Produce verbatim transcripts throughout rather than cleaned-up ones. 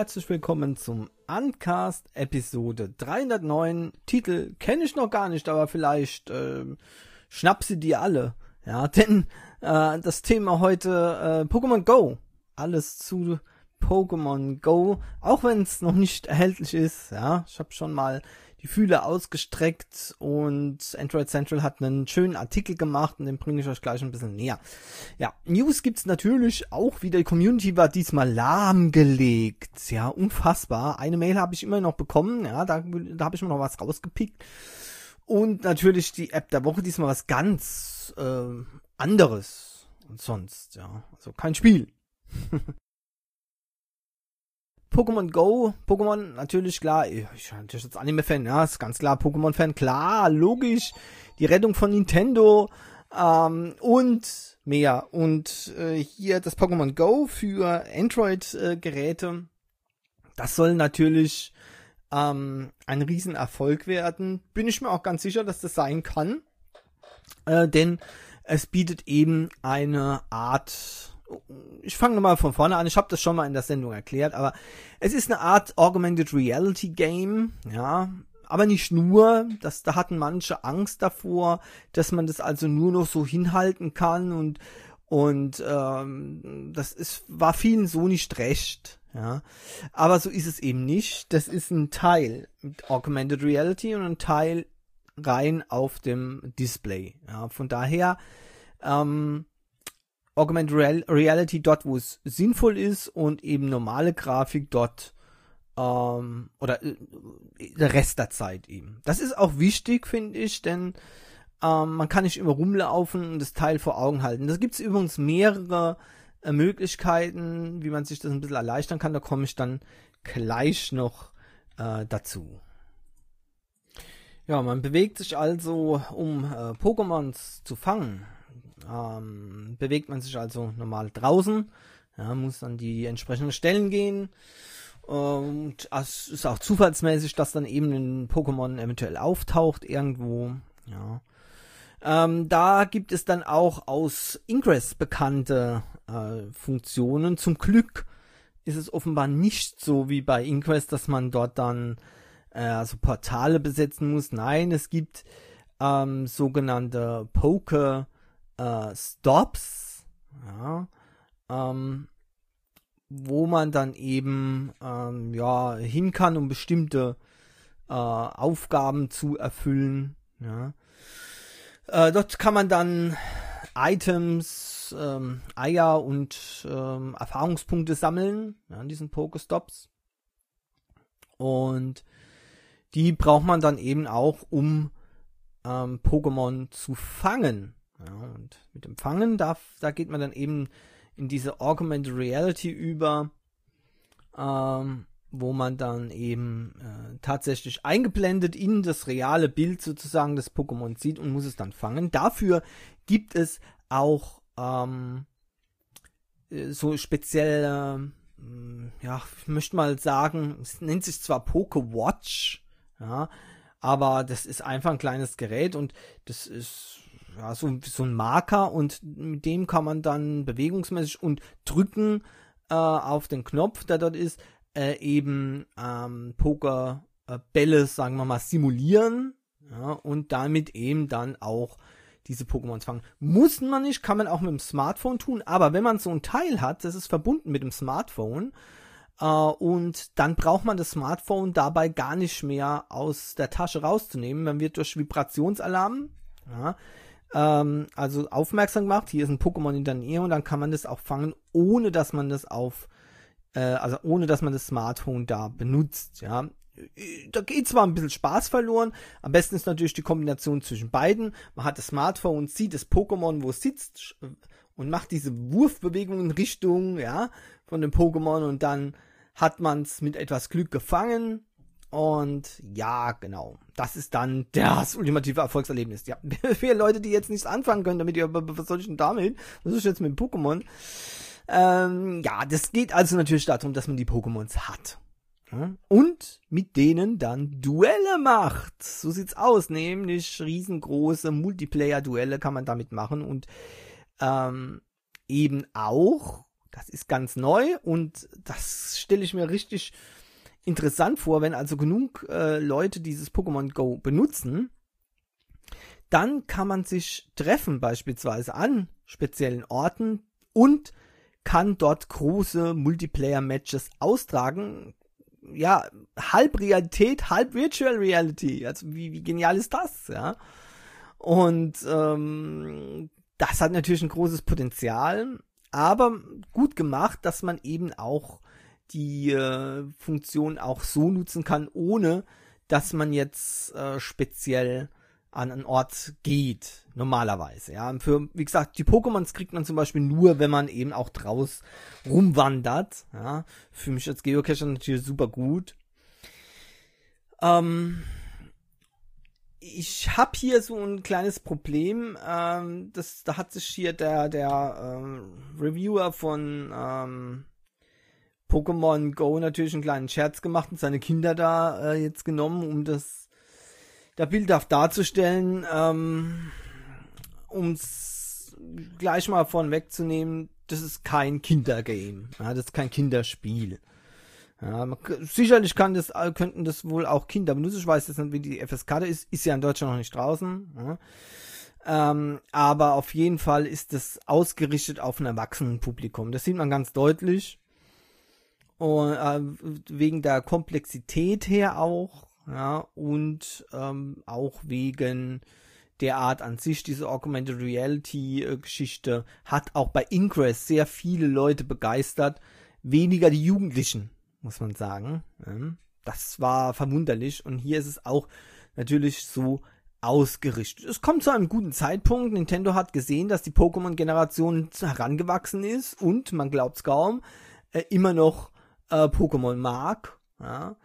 herzlich willkommen zum Uncast Episode dreihundertneun. Titel kenne ich noch gar nicht, aber vielleicht äh, schnapp sie dir alle. Ja, denn äh, das Thema heute äh, Pokémon Go. Alles zu Pokémon Go, auch wenn es noch nicht erhältlich ist. Ja, ich habe schon mal die Fühler ausgestreckt und Android Central hat einen schönen Artikel gemacht und den bringe ich euch gleich ein bisschen näher. Ja, News gibt's natürlich auch wieder. Die Community war diesmal lahmgelegt. Ja, unfassbar. Eine Mail habe ich immer noch bekommen. Ja, da, da habe ich mir noch was rausgepickt. Und natürlich die App der Woche, diesmal was ganz äh, anderes und sonst. Ja, also kein Spiel. Pokémon Go, Pokémon, natürlich klar, ich bin natürlich jetzt Anime-Fan, ja, ist ganz klar, Pokémon-Fan, klar, logisch, die Rettung von Nintendo, ähm, und mehr. Und äh, hier das Pokémon Go für Android-Geräte, äh, das soll natürlich ähm, ein Riesenerfolg werden. Bin ich mir auch ganz sicher, dass das sein kann, äh, denn es bietet eben eine Art... Ich fange nochmal von vorne an, ich habe das schon mal in der Sendung erklärt, aber es ist eine Art Augmented Reality Game, ja, aber nicht nur, das, da hatten manche Angst davor, dass man das also nur noch so hinhalten kann und und ähm, das ist, war vielen so nicht recht, ja, aber so ist es eben nicht. Das ist ein Teil mit Augmented Reality und ein Teil rein auf dem Display, ja, von daher ähm, Augmented Real- Reality dort, wo es sinnvoll ist und eben normale Grafik dort ähm, oder äh, der Rest der Zeit eben. Das ist auch wichtig, finde ich, denn ähm, man kann nicht immer rumlaufen und das Teil vor Augen halten. Da gibt es übrigens mehrere äh, Möglichkeiten, wie man sich das ein bisschen erleichtern kann. Da komme ich dann gleich noch äh, dazu. Ja, man bewegt sich also, um äh, Pokémons zu fangen. Ähm, bewegt man sich also normal draußen, ja, muss an die entsprechenden Stellen gehen und es ist auch zufallsmäßig, dass dann eben ein Pokémon eventuell auftaucht irgendwo, ja. Ähm, da gibt es dann auch aus Ingress bekannte äh, Funktionen. Zum Glück ist es offenbar nicht so wie bei Ingress, dass man dort dann äh, also Portale besetzen muss. Nein, es gibt ähm, sogenannte Poke Uh, Stops, ja, ähm, wo man dann eben ähm, ja, hin kann, um bestimmte äh, Aufgaben zu erfüllen. Ja. Äh, dort kann man dann Items, ähm, Eier und ähm, Erfahrungspunkte sammeln, ja, in diesen Pokestops. Und die braucht man dann eben auch, um ähm, Pokémon zu fangen. Ja, und mit dem Fangen, da, da geht man dann eben in diese Augmented Reality über, ähm, wo man dann eben äh, tatsächlich eingeblendet in das reale Bild sozusagen des Pokémon sieht und muss es dann fangen. Dafür gibt es auch ähm, so spezielle, äh, ja, ich möchte mal sagen, es nennt sich zwar Pokéwatch, ja, aber das ist einfach ein kleines Gerät und das ist ja, so, so ein Marker und mit dem kann man dann bewegungsmäßig und drücken äh, auf den Knopf, der dort ist, äh, eben ähm, Pokerbälle, sagen wir mal, simulieren, ja, und damit eben dann auch diese Pokémons fangen. Muss man nicht, kann man auch mit dem Smartphone tun, aber wenn man so ein Teil hat, das ist verbunden mit dem Smartphone, äh, und dann braucht man das Smartphone dabei gar nicht mehr aus der Tasche rauszunehmen. Man wird durch Vibrationsalarm, ja, also aufmerksam gemacht, hier ist ein Pokémon in der Nähe und dann kann man das auch fangen, ohne dass man das auf, äh, also ohne dass man das Smartphone da benutzt, ja. Da geht zwar ein bisschen Spaß verloren, am besten ist natürlich die Kombination zwischen beiden. Man hat das Smartphone, sieht das Pokémon, wo es sitzt und macht diese Wurfbewegung in Richtung, ja, von dem Pokémon und dann hat man es mit etwas Glück gefangen. Und ja, genau, das ist dann das ultimative Erfolgserlebnis. Ja, für Leute, die jetzt nichts anfangen können, damit ihr, was soll ich denn damit? Was ist jetzt mit dem Pokémon? Ähm, ja, das geht also natürlich darum, dass man die Pokémons hat. Ja? Und mit denen dann Duelle macht. So sieht's aus, nämlich riesengroße Multiplayer-Duelle kann man damit machen und ähm, eben auch Das ist ganz neu und das stelle ich mir richtig interessant vor, wenn also genug äh, Leute dieses Pokémon Go benutzen, dann kann man sich treffen beispielsweise an speziellen Orten und kann dort große Multiplayer-Matches austragen. Ja, halb Realität, halb Virtual Reality. Also wie, wie genial ist das, ja? Und ähm, das hat natürlich ein großes Potenzial, aber gut gemacht, dass man eben auch die äh, Funktion auch so nutzen kann, ohne dass man jetzt äh, speziell an einen Ort geht, normalerweise. Ja, für, wie gesagt, die Pokémons kriegt man zum Beispiel nur, wenn man eben auch draus rumwandert. Ja, für mich als Geocacher natürlich super gut. Ähm, ich habe hier so ein kleines Problem. Ähm, das, da hat sich hier der, der ähm, Reviewer von ähm, Pokémon Go natürlich einen kleinen Scherz gemacht und seine Kinder da äh, jetzt genommen, um das da bildhaft darzustellen, ähm, um es gleich mal vorn wegzunehmen, das ist kein Kindergame, ja, das ist kein Kinderspiel. Ja, man, sicherlich kann das, könnten das wohl auch Kinder benutzen, ich weiß jetzt nicht, wie die F S K ist, ist ja in Deutschland noch nicht draußen, ja. ähm, aber auf jeden Fall ist das ausgerichtet auf ein Erwachsenenpublikum, das sieht man ganz deutlich, und, äh, wegen der Komplexität her auch, ja, und ähm, auch wegen der Art an sich, diese Augmented Reality äh, Geschichte hat auch bei Ingress sehr viele Leute begeistert, weniger die Jugendlichen, muss man sagen. Ja, das war verwunderlich und hier ist es auch natürlich so ausgerichtet. Es kommt zu einem guten Zeitpunkt. Nintendo hat gesehen, dass die Pokémon-Generation herangewachsen ist und, man glaubt's kaum, äh, immer noch äh, Pokémon mag, ja.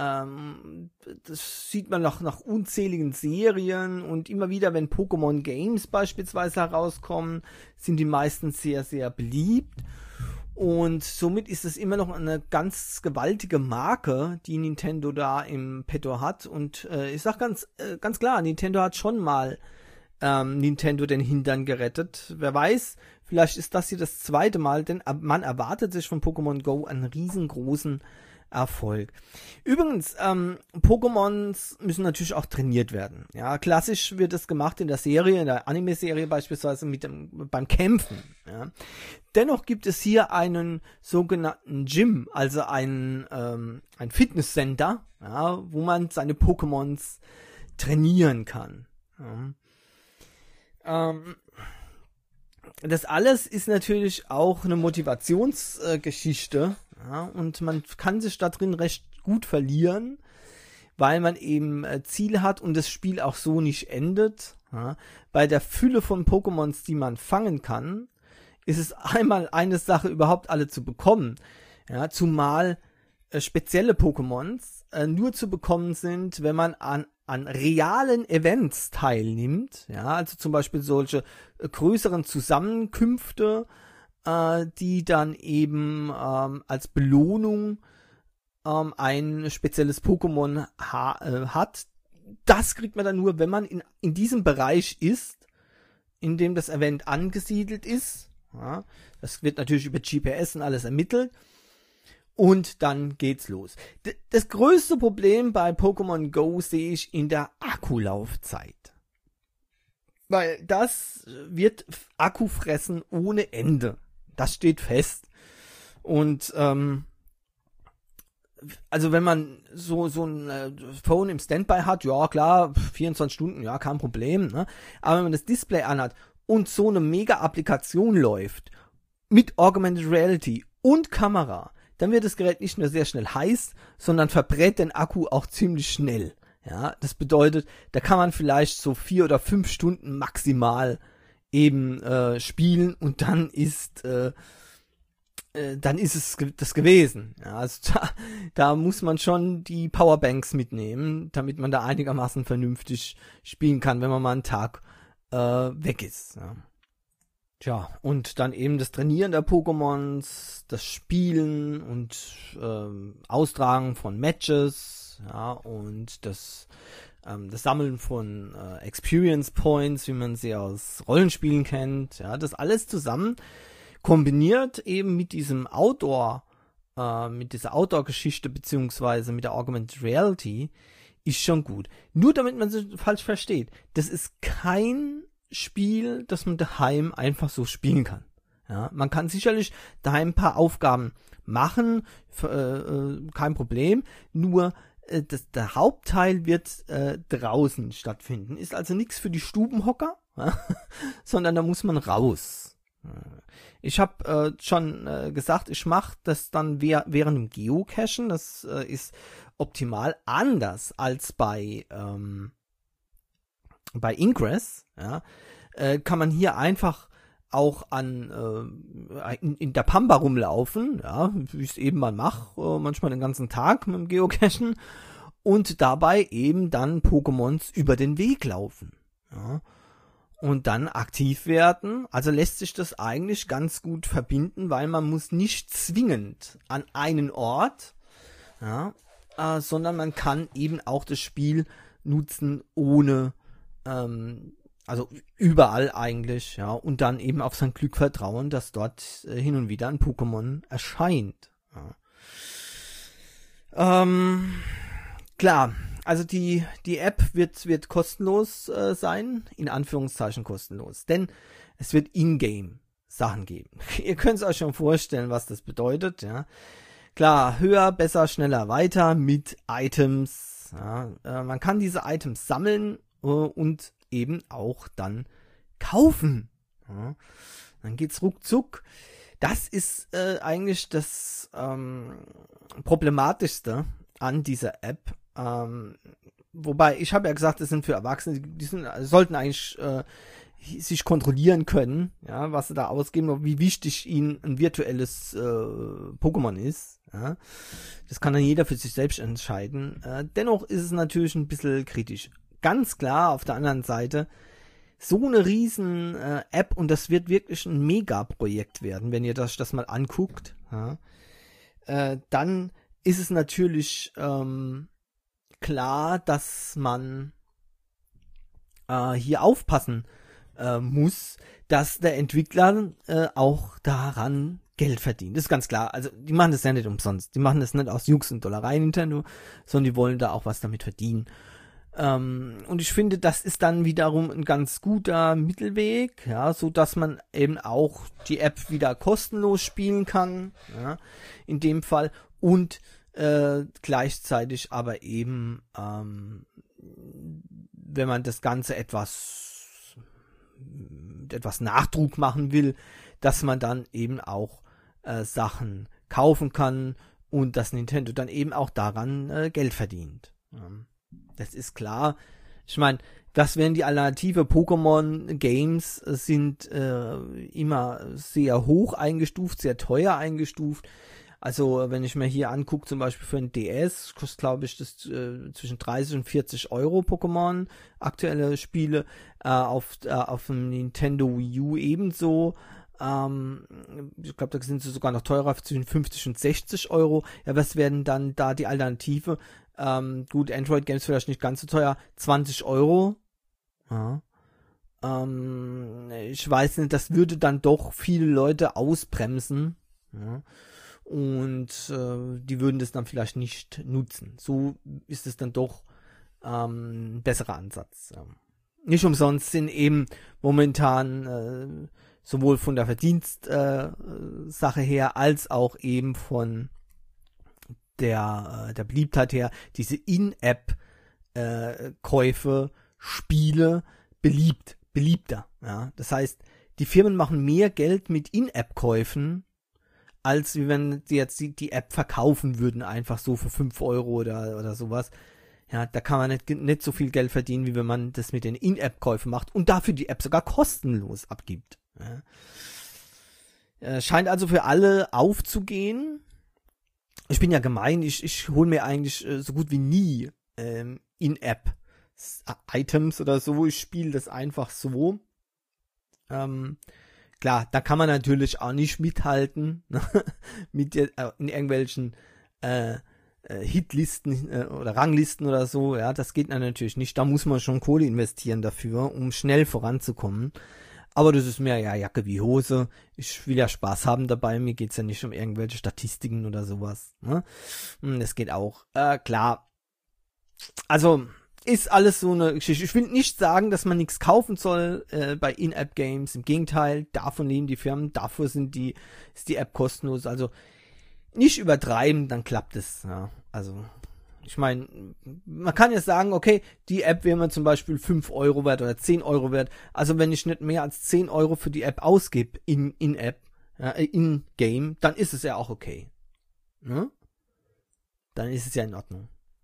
Ähm, das sieht man nach, nach unzähligen Serien und immer wieder, wenn Pokémon Games beispielsweise herauskommen, sind die meistens sehr, sehr beliebt und somit ist es immer noch eine ganz gewaltige Marke, die Nintendo da im Petto hat und äh, ich sag ganz, äh, ganz klar, Nintendo hat schon mal ähm, Nintendo den Hintern gerettet. Wer weiß, vielleicht ist das hier das zweite Mal, denn man erwartet sich von Pokémon Go einen riesengroßen Erfolg. Übrigens, ähm, Pokémons müssen natürlich auch trainiert werden. Ja, klassisch wird es gemacht in der Serie, in der Anime-Serie beispielsweise mit dem, beim Kämpfen. Ja. Dennoch gibt es hier einen sogenannten Gym, also ein, ähm, ein Fitnesscenter, ja, wo man seine Pokémons trainieren kann. Ja. Ähm, das alles ist natürlich auch eine Motivationsgeschichte. Äh, Ja, und man kann sich da drin recht gut verlieren, weil man eben äh, Ziele hat und das Spiel auch so nicht endet. Ja. Bei der Fülle von Pokémons, die man fangen kann, ist es einmal eine Sache, überhaupt alle zu bekommen. Ja, zumal äh, spezielle Pokémons äh, nur zu bekommen sind, wenn man an, an realen Events teilnimmt. Ja, also zum Beispiel solche äh, größeren Zusammenkünfte, die dann eben ähm, als Belohnung ähm, ein spezielles Pokémon ha- äh, hat. Das kriegt man dann nur, wenn man in, in diesem Bereich ist, in dem das Event angesiedelt ist. Ja, das wird natürlich über G P S und alles ermittelt. Und dann geht's los. D- das größte Problem bei Pokémon Go sehe ich in der Akkulaufzeit. Weil das wird Akku fressen ohne Ende. Das steht fest. Und ähm, also wenn man so so ein äh, Phone im Standby hat, ja klar, vierundzwanzig Stunden, ja, kein Problem. Ne? Aber wenn man das Display anhat und so eine Mega-Applikation läuft mit Augmented Reality und Kamera, dann wird das Gerät nicht nur sehr schnell heiß, sondern verbrät den Akku auch ziemlich schnell. Ja, das bedeutet, da kann man vielleicht so vier oder fünf Stunden maximal eben äh, spielen und dann ist äh, äh, dann ist es ge- das gewesen. Ja, also da, da muss man schon die Powerbanks mitnehmen, damit man da einigermaßen vernünftig spielen kann, wenn man mal einen Tag äh, weg ist. Ja. Tja, und dann eben das Trainieren der Pokémons, das Spielen und ähm, Austragen von Matches, ja, und das ähm, das Sammeln von äh, Experience Points, wie man sie aus Rollenspielen kennt, ja, das alles zusammen kombiniert eben mit diesem Outdoor, äh, mit dieser Outdoor-Geschichte beziehungsweise mit der Augmented Reality, ist schon gut. Nur damit man es falsch versteht, das ist kein Spiel, das man daheim einfach so spielen kann. Ja, man kann sicherlich daheim ein paar Aufgaben machen, äh, äh, kein Problem, nur äh, das, der Hauptteil wird äh, draußen stattfinden. Ist also nichts für die Stubenhocker, ja, sondern da muss man raus. Ich habe äh, schon äh, gesagt, ich mache das dann we- während dem Geocachen. Das äh, ist optimal anders als bei ähm, bei Ingress. Ja, äh, kann man hier einfach auch an äh, in, in der Pampa rumlaufen, ja, wie ich es eben mal mache, äh, manchmal den ganzen Tag mit dem Geocachen und dabei eben dann Pokémons über den Weg laufen. Ja. Und dann aktiv werden. Also lässt sich das eigentlich ganz gut verbinden, weil man muss nicht zwingend an einen Ort, ja, äh, sondern man kann eben auch das Spiel nutzen ohne, ähm, also überall eigentlich, ja, und dann eben auf sein Glück vertrauen, dass dort äh, hin und wieder ein Pokémon erscheint. Ja. Ähm, klar. Also die, die App wird, wird kostenlos äh, sein, in Anführungszeichen kostenlos, denn es wird in-game Sachen geben. Ihr könnt es euch schon vorstellen, was das bedeutet, ja. Klar, höher, besser, schneller, weiter mit Items, ja. Äh, man kann diese Items sammeln äh, und eben auch dann kaufen, ja. Dann geht's ruckzuck. Das ist äh, eigentlich das ähm, Problematischste an dieser App. Ähm, wobei, ich habe ja gesagt, das sind für Erwachsene, die sind, sollten eigentlich äh, sich kontrollieren können, ja, was sie da ausgeben und wie wichtig ihnen ein virtuelles äh, Pokémon ist. Ja. Das kann dann jeder für sich selbst entscheiden. Äh, dennoch ist es natürlich ein bisschen kritisch. Ganz klar, auf der anderen Seite, so eine riesen äh, App und das wird wirklich ein Mega-Projekt werden, wenn ihr das, das mal anguckt. Ja. Äh, dann ist es natürlich ähm, klar, dass man äh, hier aufpassen äh, muss, dass der Entwickler äh, auch daran Geld verdient. Das ist ganz klar. Also die machen das ja nicht umsonst. Die machen das nicht aus Jux und Dollerei, Nintendo, sondern die wollen da auch was damit verdienen. Ähm, und ich finde, das ist dann wiederum ein ganz guter Mittelweg, ja, so dass man eben auch die App wieder kostenlos spielen kann, ja, in dem Fall und Äh, gleichzeitig aber eben, ähm, wenn man das Ganze etwas etwas Nachdruck machen will, dass man dann eben auch äh, Sachen kaufen kann und dass Nintendo dann eben auch daran äh, Geld verdient. Ähm, das ist klar. Ich meine, das wären die Alternative. Pokémon-Games sind äh, immer sehr hoch eingestuft, sehr teuer eingestuft. Also wenn ich mir hier angucke, zum Beispiel für ein D S, kostet glaube ich das äh, zwischen dreißig und vierzig Euro Pokémon, aktuelle Spiele, äh, auf, äh, auf dem Nintendo Wii U ebenso. Ähm, ich glaube, da sind sie sogar noch teurer, zwischen fünfzig und sechzig Euro. Ja, was werden dann da die Alternative? Ähm, gut, Android-Games vielleicht nicht ganz so teuer, zwanzig Euro. Ja. Ähm, ich weiß nicht, das würde dann doch viele Leute ausbremsen. Ja. Und äh, die würden das dann vielleicht nicht nutzen. So ist es dann doch ähm, ein besserer Ansatz. Ja. Nicht umsonst sind eben momentan äh, sowohl von der Verdienstsache äh, her als auch eben von der, äh, der Beliebtheit her diese In-App-Käufe, äh, Spiele beliebt, beliebter. Ja. Das heißt, die Firmen machen mehr Geld mit In-App-Käufen, als wie wenn sie jetzt die, die App verkaufen würden, einfach so für fünf Euro oder, oder sowas. Ja, da kann man nicht, nicht so viel Geld verdienen, wie wenn man das mit den In-App-Käufen macht und dafür die App sogar kostenlos abgibt. Ja. Äh, scheint also für alle aufzugehen. Ich bin ja gemein, ich, ich hole mir eigentlich äh, so gut wie nie ähm, In-App-Items oder so. Ich spiele das einfach so. Ähm, Klar, da kann man natürlich auch nicht mithalten, ne? mit äh, in irgendwelchen äh, äh, Hitlisten äh, oder Ranglisten oder so. Ja, das geht natürlich nicht. Da muss man schon Kohle investieren dafür, um schnell voranzukommen. Aber das ist mehr ja Jacke wie Hose. Ich will ja Spaß haben dabei. Mir geht's ja nicht um irgendwelche Statistiken oder sowas. Ne? Das geht auch. Äh, klar. Also, ist alles so eine Geschichte. Ich will nicht sagen, dass man nichts kaufen soll äh, bei In-App-Games. Im Gegenteil, davon leben die Firmen. Dafür sind die, ist die App kostenlos. Also, nicht übertreiben, dann klappt es. Ja. Also, ich meine, man kann jetzt sagen, okay, die App wäre mir zum Beispiel fünf Euro wert oder zehn Euro wert. Also wenn ich nicht mehr als zehn Euro für die App ausgebe, in, in App, ja, in Game, dann ist es ja auch okay. Ne? Dann ist es ja in Ordnung.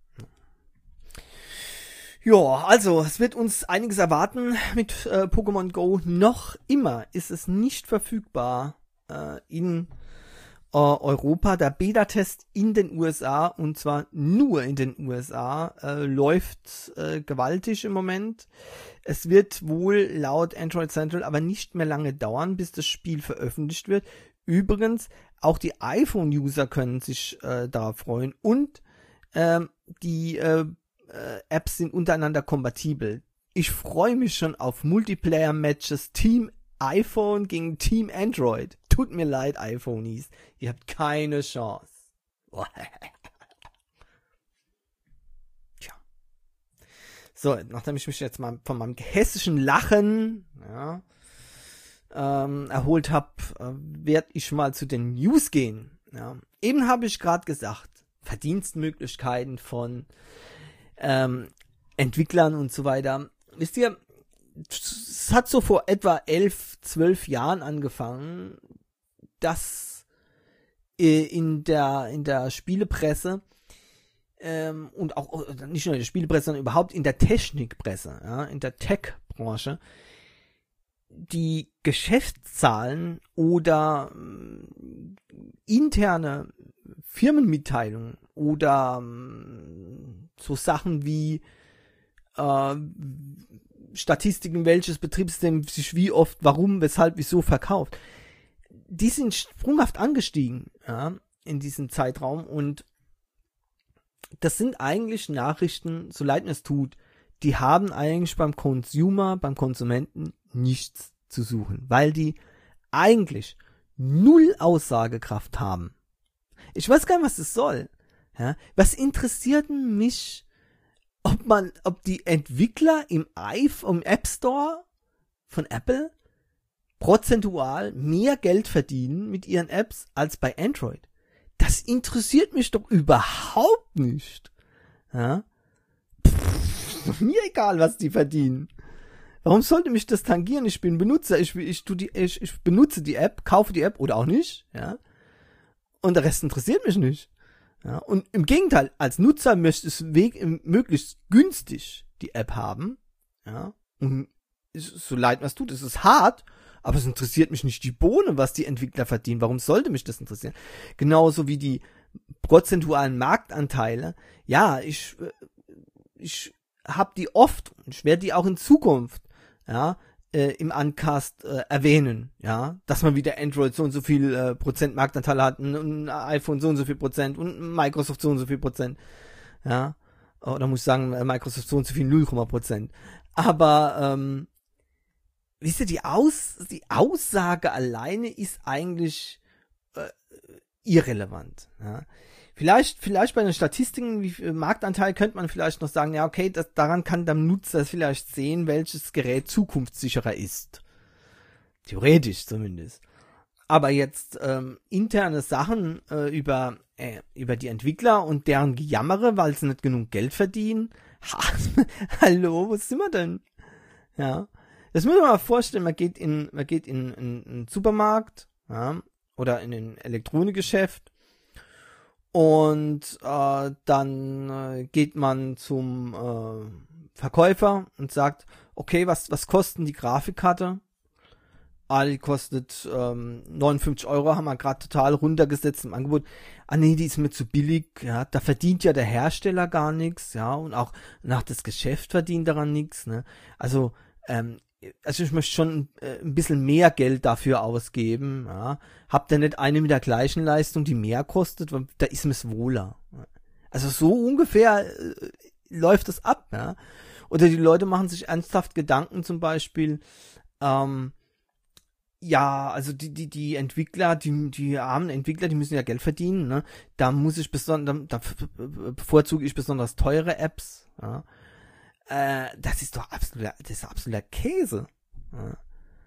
Ja, also es wird uns einiges erwarten mit äh, Pokémon Go. Noch immer ist es nicht verfügbar äh, in Europa. Der Beta-Test in den U S A, und zwar nur in den U S A, äh, läuft äh, gewaltig im Moment. Es wird wohl laut Android Central aber nicht mehr lange dauern, bis das Spiel veröffentlicht wird. Übrigens, auch die iPhone-User können sich äh, darauf freuen, und ähm, die äh, äh, Apps sind untereinander kompatibel. Ich freue mich schon auf Multiplayer-Matches, Team iPhone gegen Team Android. Tut mir leid, iPhonies. Ihr habt keine Chance. Tja. So, nachdem ich mich jetzt mal von meinem hessischen Lachen ja, ähm, erholt habe, äh, werde ich mal zu den News gehen. Ja. Eben habe ich gerade gesagt, Verdienstmöglichkeiten von ähm, Entwicklern und so weiter. Wisst ihr, es hat so vor etwa elf, zwölf Jahren angefangen, dass äh, in der in der Spielepresse ähm, und auch nicht nur in der Spielepresse, sondern überhaupt in der Technikpresse, ja, in der Tech-Branche, die Geschäftszahlen oder äh, interne Firmenmitteilungen oder äh, so Sachen wie äh, Statistiken, welches Betriebssystem sich wie oft, warum, weshalb, wieso verkauft. Die sind sprunghaft angestiegen, ja, in diesem Zeitraum, und das sind eigentlich Nachrichten, so leid mir es tut, die haben eigentlich beim Consumer, beim Konsumenten nichts zu suchen, weil die eigentlich null Aussagekraft haben. Ich weiß gar nicht, was das soll. Ja, was interessiert mich, ob man, ob die Entwickler im iPhone, im App Store von Apple prozentual mehr Geld verdienen mit ihren Apps als bei Android? Das interessiert mich doch überhaupt nicht. Ja? Pff, mir egal, was die verdienen. Warum sollte mich das tangieren? Ich bin Benutzer, ich, ich, tu die, ich, ich benutze die App, kaufe die App oder auch nicht. Ja? Und der Rest interessiert mich nicht. Ja, und im Gegenteil, als Nutzer möchte ich Weg, möglichst günstig die App haben. Ja, und so leid mir es tut, es ist hart, aber es interessiert mich nicht die Bohne, was die Entwickler verdienen. Warum sollte mich das interessieren? Genauso wie die prozentualen Marktanteile. Ja, ich, ich habe die oft und ich werde die auch in Zukunft, ja, äh, im Uncast äh, erwähnen, ja, dass man wieder Android so und so viel äh, Prozent Marktanteil hat, und ein iPhone so und so viel Prozent und Microsoft so und so viel Prozent, ja, oder muss ich sagen, Microsoft so und so viel null Komma Prozent. Aber ähm, wisst ihr, die Aus die Aussage alleine ist eigentlich äh, irrelevant, ja. Vielleicht, vielleicht bei den Statistiken, wie viel Marktanteil, könnte man vielleicht noch sagen, ja, okay, das, daran kann der Nutzer vielleicht sehen, welches Gerät zukunftssicherer ist. Theoretisch zumindest. Aber jetzt ähm, interne Sachen äh, über, äh, über die Entwickler und deren Gejammere, weil sie nicht genug Geld verdienen. Ha, hallo, wo sind wir denn? Ja. Das muss man mal vorstellen, man geht in, man geht in, in, in einen Supermarkt, ja, oder in ein Elektronikgeschäft. Und äh, dann äh, geht man zum äh, Verkäufer und sagt, okay, was was kosten die Grafikkarte? Ah, die kostet ähm, neunundfünfzig Euro, haben wir gerade total runtergesetzt im Angebot. Ah nee, die ist mir zu billig, ja, da verdient ja der Hersteller gar nichts, ja, und auch nach das Geschäft verdient daran nichts, ne? Also, ähm, also ich möchte schon äh, ein bisschen mehr Geld dafür ausgeben, ja. Habt ihr nicht eine mit der gleichen Leistung, die mehr kostet? Da ist mir's wohler. Also so ungefähr äh, läuft das ab, ja. Oder die Leute machen sich ernsthaft Gedanken zum Beispiel, ähm, Ja, also die, die, die Entwickler, die, die armen Entwickler, die müssen ja Geld verdienen, ne? Da muss ich besonders, da bevorzuge ich besonders teure Apps, ja? Äh, das ist doch absoluter, das ist absoluter Käse. Ja?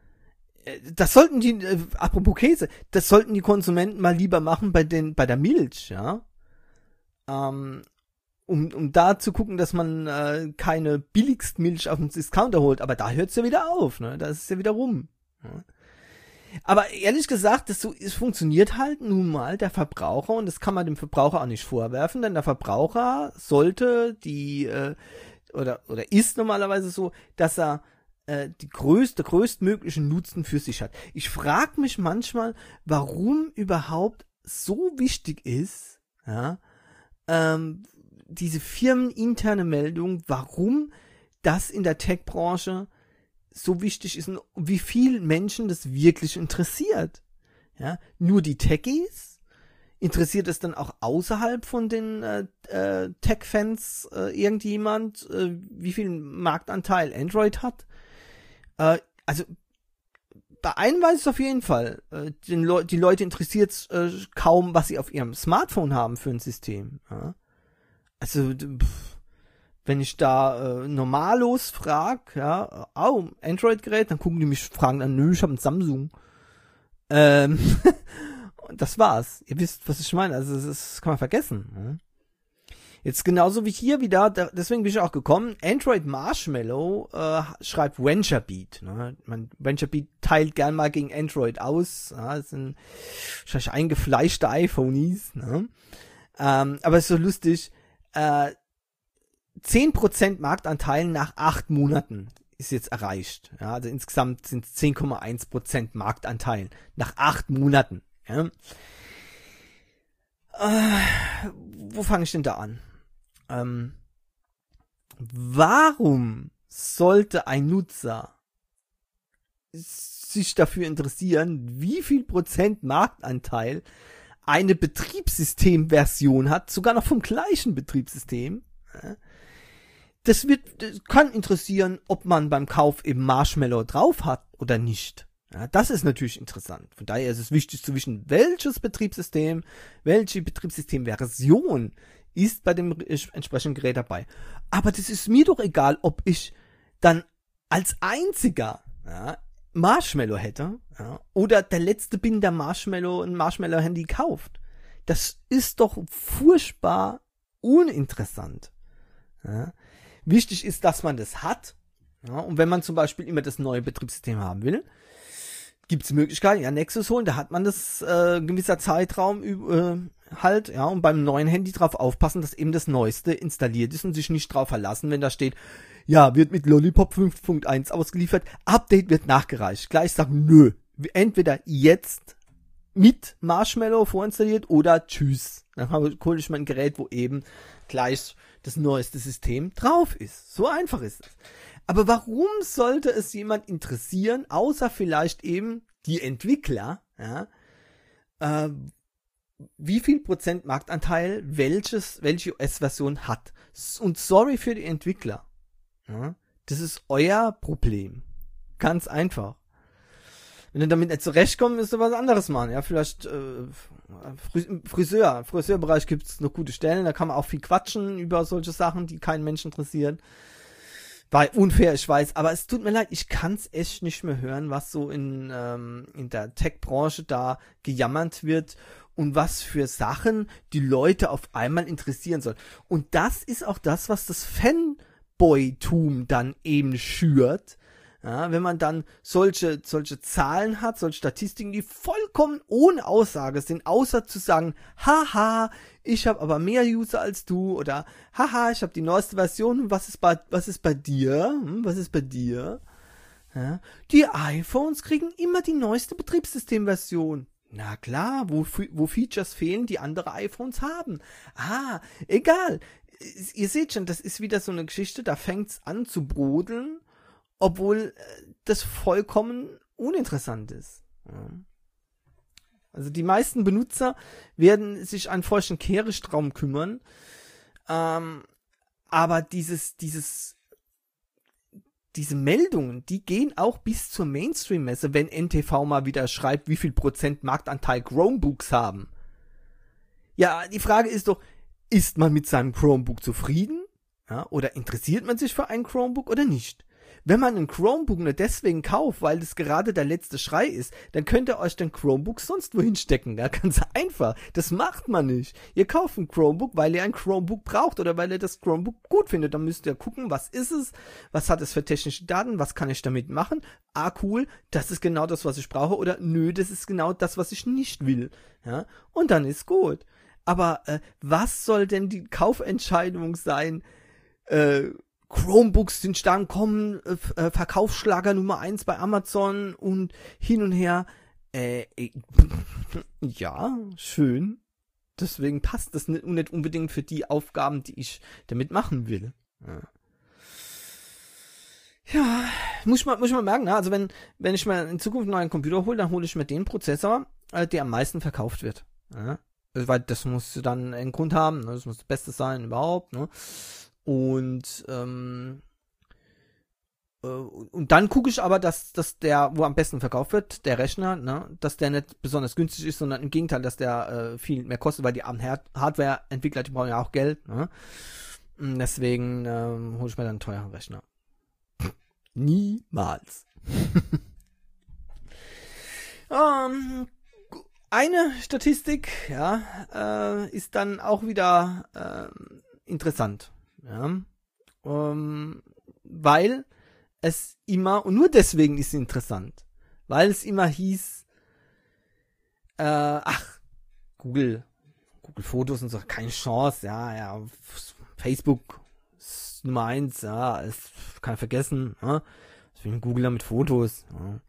Das sollten die, äh, apropos Käse, das sollten die Konsumenten mal lieber machen bei den, bei der Milch, ja? Ähm, um, um da zu gucken, dass man äh, keine Billigstmilch auf dem Discounter holt, aber da hört's ja wieder auf, ne? Da ist es ja wieder rum. Ja? Aber ehrlich gesagt, das so, es funktioniert halt nun mal der Verbraucher und das kann man dem Verbraucher auch nicht vorwerfen, denn der Verbraucher sollte die äh, oder oder ist normalerweise so, dass er äh, die größte größtmöglichen Nutzen für sich hat. Ich frage mich manchmal, warum überhaupt so wichtig ist, ja, ähm, diese firmeninterne Meldung, warum das in der Tech-Branche so wichtig ist und wie viel Menschen das wirklich interessiert. Ja, nur die Techies? Interessiert es dann auch außerhalb von den äh, äh, Tech-Fans äh, irgendjemand, äh, wie viel Marktanteil Android hat? Äh, also bei einem weiß ich es auf jeden Fall. Äh, den Le- die Leute interessiert es äh, kaum, was sie auf ihrem Smartphone haben für ein System. Ja? Also pff. Wenn ich da äh, normalos frag, ja, oh, Android-Gerät, dann gucken die mich fragen dann, nö, ich habe ein Samsung. Ähm, und das war's. Ihr wisst, was ich meine. Also das, das kann man vergessen. Ne? Jetzt genauso wie hier wieder, da, deswegen bin ich auch gekommen, Android Marshmallow äh, schreibt VentureBeat. Ne? Man, VentureBeat teilt gern mal gegen Android aus. Ja, das sind wahrscheinlich eingefleischte iPhonies. Ne? Ähm, aber es ist so lustig, äh, zehn Prozent Marktanteil nach acht Monaten ist jetzt erreicht. Ja, also insgesamt sind es zehn Komma eins Prozent Marktanteil nach acht Monaten. Ja. Äh, wo fange ich denn da an? Ähm, warum sollte ein Nutzer sich dafür interessieren, wie viel Prozent Marktanteil eine Betriebssystemversion hat, sogar noch vom gleichen Betriebssystem? Ja. Das wird, das kann interessieren, ob man beim Kauf eben Marshmallow drauf hat oder nicht. Ja, das ist natürlich interessant. Von daher ist es wichtig zu wissen, welches Betriebssystem, welche Betriebssystemversion ist bei dem entsprechenden Gerät dabei. Aber das ist mir doch egal, ob ich dann als einziger ja, Marshmallow hätte ja, oder der letzte bin, der Marshmallow ein Marshmallow-Handy kauft. Das ist doch furchtbar uninteressant. Ja. Wichtig ist, dass man das hat. Ja, und wenn man zum Beispiel immer das neue Betriebssystem haben will, gibt es Möglichkeiten, ja, Nexus holen, da hat man das äh, gewisser Zeitraum äh, halt, ja, und beim neuen Handy drauf aufpassen, dass eben das Neueste installiert ist und sich nicht drauf verlassen, wenn da steht, ja, wird mit Lollipop fünf Punkt eins ausgeliefert, Update wird nachgereicht. Gleich sagen, nö, entweder jetzt mit Marshmallow vorinstalliert oder tschüss. Dann hole ich mein Gerät, wo eben gleich das neueste System drauf ist. So einfach ist es. Aber warum sollte es jemand interessieren, außer vielleicht eben die Entwickler, ja, äh, wie viel Prozent Marktanteil welches, welche O S-Version hat? Und sorry für die Entwickler. Ja, das ist euer Problem. Ganz einfach. Wenn ihr damit nicht zurechtkommt, müsst ihr was anderes machen. Ja, vielleicht äh, Friseur. Im Friseurbereich gibt es noch gute Stellen, da kann man auch viel quatschen über solche Sachen, die keinen Menschen interessieren. War unfair, ich weiß, aber es tut mir leid, ich kann's echt nicht mehr hören, was so in, ähm, in der Tech-Branche da gejammert wird und was für Sachen die Leute auf einmal interessieren sollen. Und das ist auch das, was das Fanboy-Tum dann eben schürt. Ja, wenn man dann solche, solche Zahlen hat, solche Statistiken, die vollkommen ohne Aussage sind, außer zu sagen, haha, ich habe aber mehr User als du oder haha, ich habe die neueste Version, was ist bei, was ist bei dir? Hm, was ist bei dir? Ja, die iPhones kriegen immer die neueste Betriebssystemversion. Na klar, wo, wo Features fehlen, die andere iPhones haben. Ah, egal. Ihr seht schon, das ist wieder so eine Geschichte, da fängt's an zu brodeln, obwohl das vollkommen uninteressant ist. Ja. Also die meisten Benutzer werden sich an feuchten Kehrichtraum kümmern, ähm, aber dieses, dieses, diese Meldungen, die gehen auch bis zur Mainstream-Messe, wenn N T V mal wieder schreibt, wie viel Prozent Marktanteil Chromebooks haben. Ja, die Frage ist doch, ist man mit seinem Chromebook zufrieden? Ja, oder interessiert man sich für ein Chromebook oder nicht? Wenn man ein Chromebook nur deswegen kauft, weil es gerade der letzte Schrei ist, dann könnt ihr euch den Chromebook sonst wohin stecken. Ja, ganz einfach. Das macht man nicht. Ihr kauft ein Chromebook, weil ihr ein Chromebook braucht oder weil ihr das Chromebook gut findet. Dann müsst ihr gucken, was ist es, was hat es für technische Daten, was kann ich damit machen. Ah, cool, das ist genau das, was ich brauche. Oder nö, das ist genau das, was ich nicht will. Ja, und dann ist gut. Aber äh, was soll denn die Kaufentscheidung sein? Äh, Chromebooks sind stark kommen, äh, Verkaufsschlager Nummer eins bei Amazon und hin und her. Äh, äh, ja, schön. Deswegen passt das nicht, nicht unbedingt für die Aufgaben, die ich damit machen will. Ja, ja muss ich mal, muss ich mal merken, ne? Also wenn, wenn ich mir in Zukunft einen neuen Computer hole, dann hole ich mir den Prozessor, äh, der am meisten verkauft wird. Ja? Weil das muss dann einen Grund haben, ne? Das muss das Beste sein überhaupt, ne? Und ähm, äh, und dann gucke ich aber, dass, dass der, wo am besten verkauft wird, der Rechner, ne, dass der nicht besonders günstig ist, sondern im Gegenteil, dass der äh, viel mehr kostet, weil die Hardware-Entwickler, die brauchen ja auch Geld. Ne? Und deswegen ähm, hole ich mir dann einen teuren Rechner. Niemals. um, eine Statistik, ja, äh, ist dann auch wieder äh, interessant. Ja, ähm, weil es immer, und nur deswegen ist es interessant, weil es immer hieß, äh, ach, Google, Google Fotos und so, keine Chance, ja, ja, Facebook ist Nummer eins, ja, es kann ich vergessen, ja, deswegen Google da mit Fotos, ja.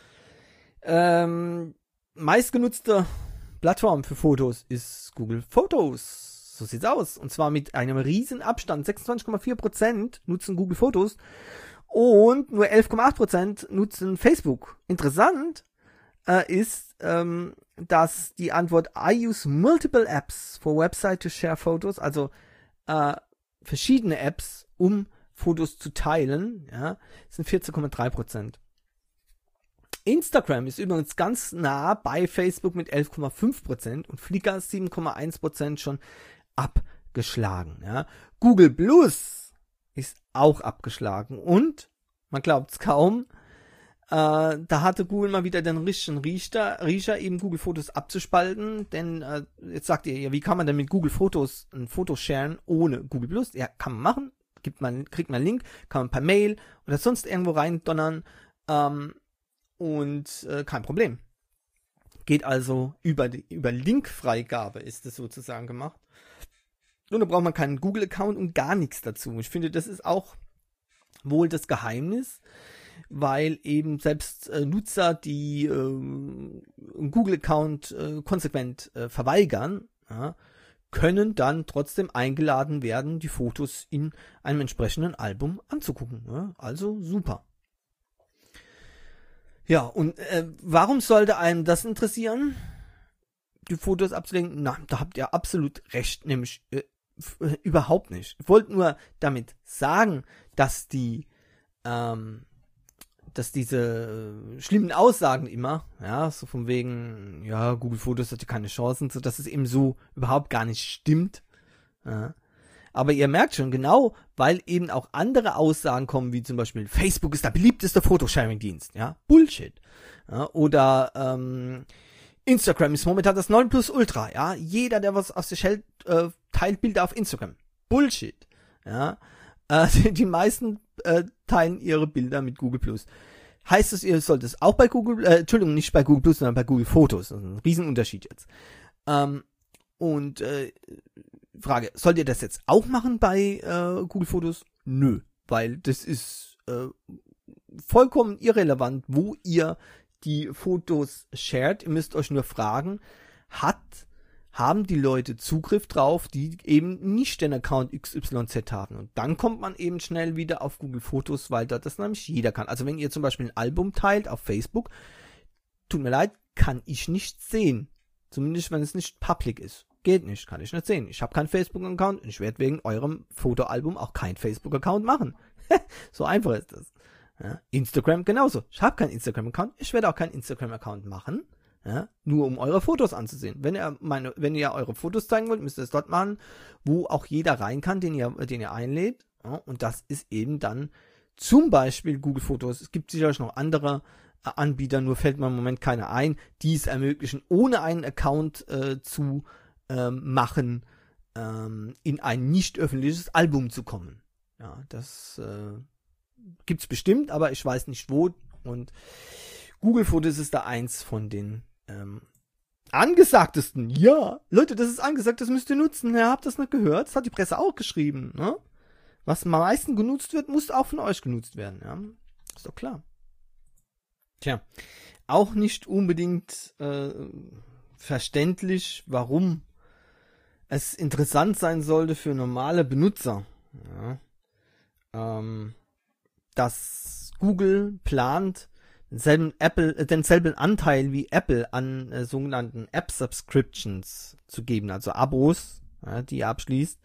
Ähm, meistgenutzte Plattform für Fotos ist Google Fotos. So sieht's aus. Und zwar mit einem riesen Abstand. sechsundzwanzig Komma vier Prozent nutzen Google Fotos und nur elf Komma acht Prozent nutzen Facebook. Interessant äh, ist, ähm, dass die Antwort I use multiple apps for website to share photos, also äh, verschiedene Apps, um Fotos zu teilen, ja, sind vierzehn Komma drei Prozent. Instagram ist übrigens ganz nah bei Facebook mit elf Komma fünf Prozent und Flickr sieben Komma eins Prozent schon abgeschlagen. Ja. Google Plus ist auch abgeschlagen und, man glaubt es kaum, äh, da hatte Google mal wieder den richtigen Riecher, Riecher eben Google Fotos abzuspalten, denn äh, jetzt sagt ihr, ja, wie kann man denn mit Google Fotos ein Foto sharen ohne Google Plus? Ja, kann man machen, gibt man, kriegt man einen Link, kann man per Mail oder sonst irgendwo rein donnern, ähm, und äh, kein Problem. Geht also über die, über Linkfreigabe ist es sozusagen gemacht. Und da braucht man keinen Google-Account und gar nichts dazu. Ich finde, das ist auch wohl das Geheimnis, weil eben selbst äh, Nutzer, die äh, einen Google-Account äh, konsequent äh, verweigern, ja, können dann trotzdem eingeladen werden, die Fotos in einem entsprechenden Album anzugucken. Ja. Also super. Ja, und äh, warum sollte einem das interessieren, die Fotos abzulenken? Na, da habt ihr absolut recht, nämlich äh, f- äh, überhaupt nicht. Ich wollte nur damit sagen, dass die, ähm, dass diese äh, schlimmen Aussagen immer, ja, so von wegen, ja, Google Fotos hat ja keine Chancen, so, dass es eben so überhaupt gar nicht stimmt. Ja. Aber ihr merkt schon, genau, weil eben auch andere Aussagen kommen, wie zum Beispiel, Facebook ist der beliebteste Fotosharing-Dienst, ja, Bullshit. Ja, oder ähm, Instagram ist momentan das neun Plus Ultra, ja, jeder, der was aus sich hält, äh, teilt Bilder auf Instagram. Bullshit. Ja, äh, die, die meisten äh, teilen ihre Bilder mit Google Plus. Heißt es, ihr sollt es auch bei Google, äh, Entschuldigung, nicht bei Google Plus, sondern bei Google Fotos. Das ist ein Riesenunterschied jetzt. Ähm, und äh, Frage, sollt ihr das jetzt auch machen bei äh, Google Fotos? Nö, weil das ist äh, vollkommen irrelevant, wo ihr die Fotos shared. Ihr müsst euch nur fragen, hat, haben die Leute Zugriff drauf, die eben nicht den Account X Y Z haben. Und dann kommt man eben schnell wieder auf Google Fotos, weil da das nämlich jeder kann. Also wenn ihr zum Beispiel ein Album teilt auf Facebook, tut mir leid, kann ich nicht sehen. Zumindest wenn es nicht public ist. Geht nicht, kann ich nicht sehen. Ich habe keinen Facebook-Account und ich werde wegen eurem Fotoalbum auch keinen Facebook-Account machen. So einfach ist das. Ja, Instagram genauso. Ich habe keinen Instagram-Account. Ich werde auch keinen Instagram-Account machen. Ja, nur um eure Fotos anzusehen. Wenn ihr meine, wenn ihr eure Fotos zeigen wollt, müsst ihr es dort machen, wo auch jeder rein kann, den ihr, den ihr einlädt. Ja, und das ist eben dann zum Beispiel Google Fotos. Es gibt sicherlich noch andere äh, Anbieter, nur fällt mir im Moment keiner ein, die es ermöglichen, ohne einen Account äh, zu ähm, machen, ähm, in ein nicht öffentliches Album zu kommen. Ja, das äh, gibt's bestimmt, aber ich weiß nicht wo. Und Google Fotos ist da eins von den ähm, angesagtesten. Ja, Leute, das ist angesagt, das müsst ihr nutzen. Ihr habt das nicht gehört? Das hat die Presse auch geschrieben. Ne? Was am meisten genutzt wird, muss auch von euch genutzt werden. Ja? Ist doch klar. Tja, auch nicht unbedingt äh, verständlich, warum es interessant sein sollte für normale Benutzer. Ja? Ähm, dass Google plant, denselben, Apple, äh, denselben Anteil wie Apple an äh, sogenannten App-Subscriptions zu geben, also Abos, ja, die ihr abschließt.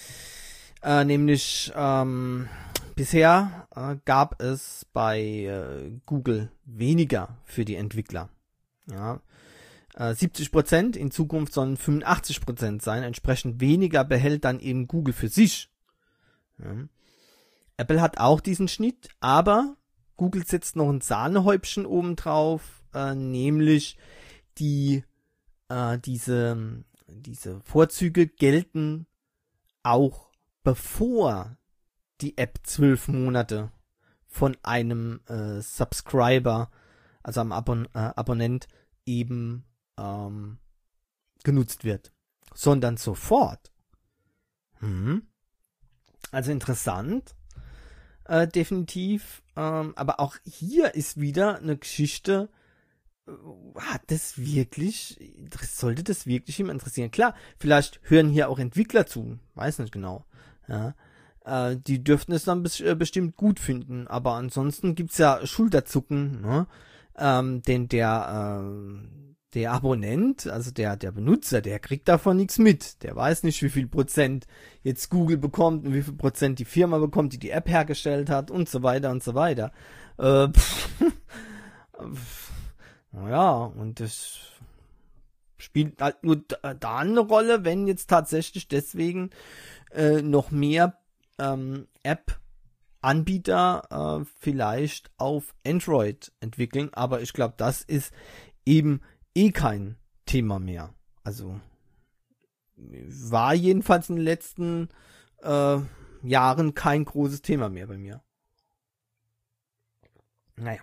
Äh, nämlich ähm, bisher äh, gab es bei äh, Google weniger für die Entwickler. Ja. Äh, siebzig Prozent, in Zukunft sollen fünfundachtzig Prozent sein, entsprechend weniger behält dann eben Google für sich. Ja. Apple hat auch diesen Schnitt, aber Google setzt noch ein Sahnehäubchen oben drauf, äh, nämlich die äh, diese diese Vorzüge gelten auch bevor die App zwölf Monate von einem äh, Subscriber, also einem Abon äh, Abonnent eben ähm, genutzt wird, sondern sofort. Hm. Also interessant. Äh, definitiv, ähm, aber auch hier ist wieder eine Geschichte, äh, hat das wirklich, sollte das wirklich jemand interessieren? Klar, vielleicht hören hier auch Entwickler zu, weiß nicht genau, ja, äh, die dürften es dann bes- äh, bestimmt gut finden, aber ansonsten gibt's ja Schulterzucken, ne, ähm, denn der, äh, der Abonnent, also der, der Benutzer, der kriegt davon nichts mit. Der weiß nicht, wie viel Prozent jetzt Google bekommt und wie viel Prozent die Firma bekommt, die die App hergestellt hat und so weiter und so weiter. Äh, naja, und das spielt halt nur da, da eine Rolle, wenn jetzt tatsächlich deswegen äh, noch mehr ähm, App-Anbieter äh, vielleicht auf Android entwickeln. Aber ich glaube, das ist eben eh kein Thema mehr. Also war jedenfalls in den letzten äh, Jahren kein großes Thema mehr bei mir. Naja.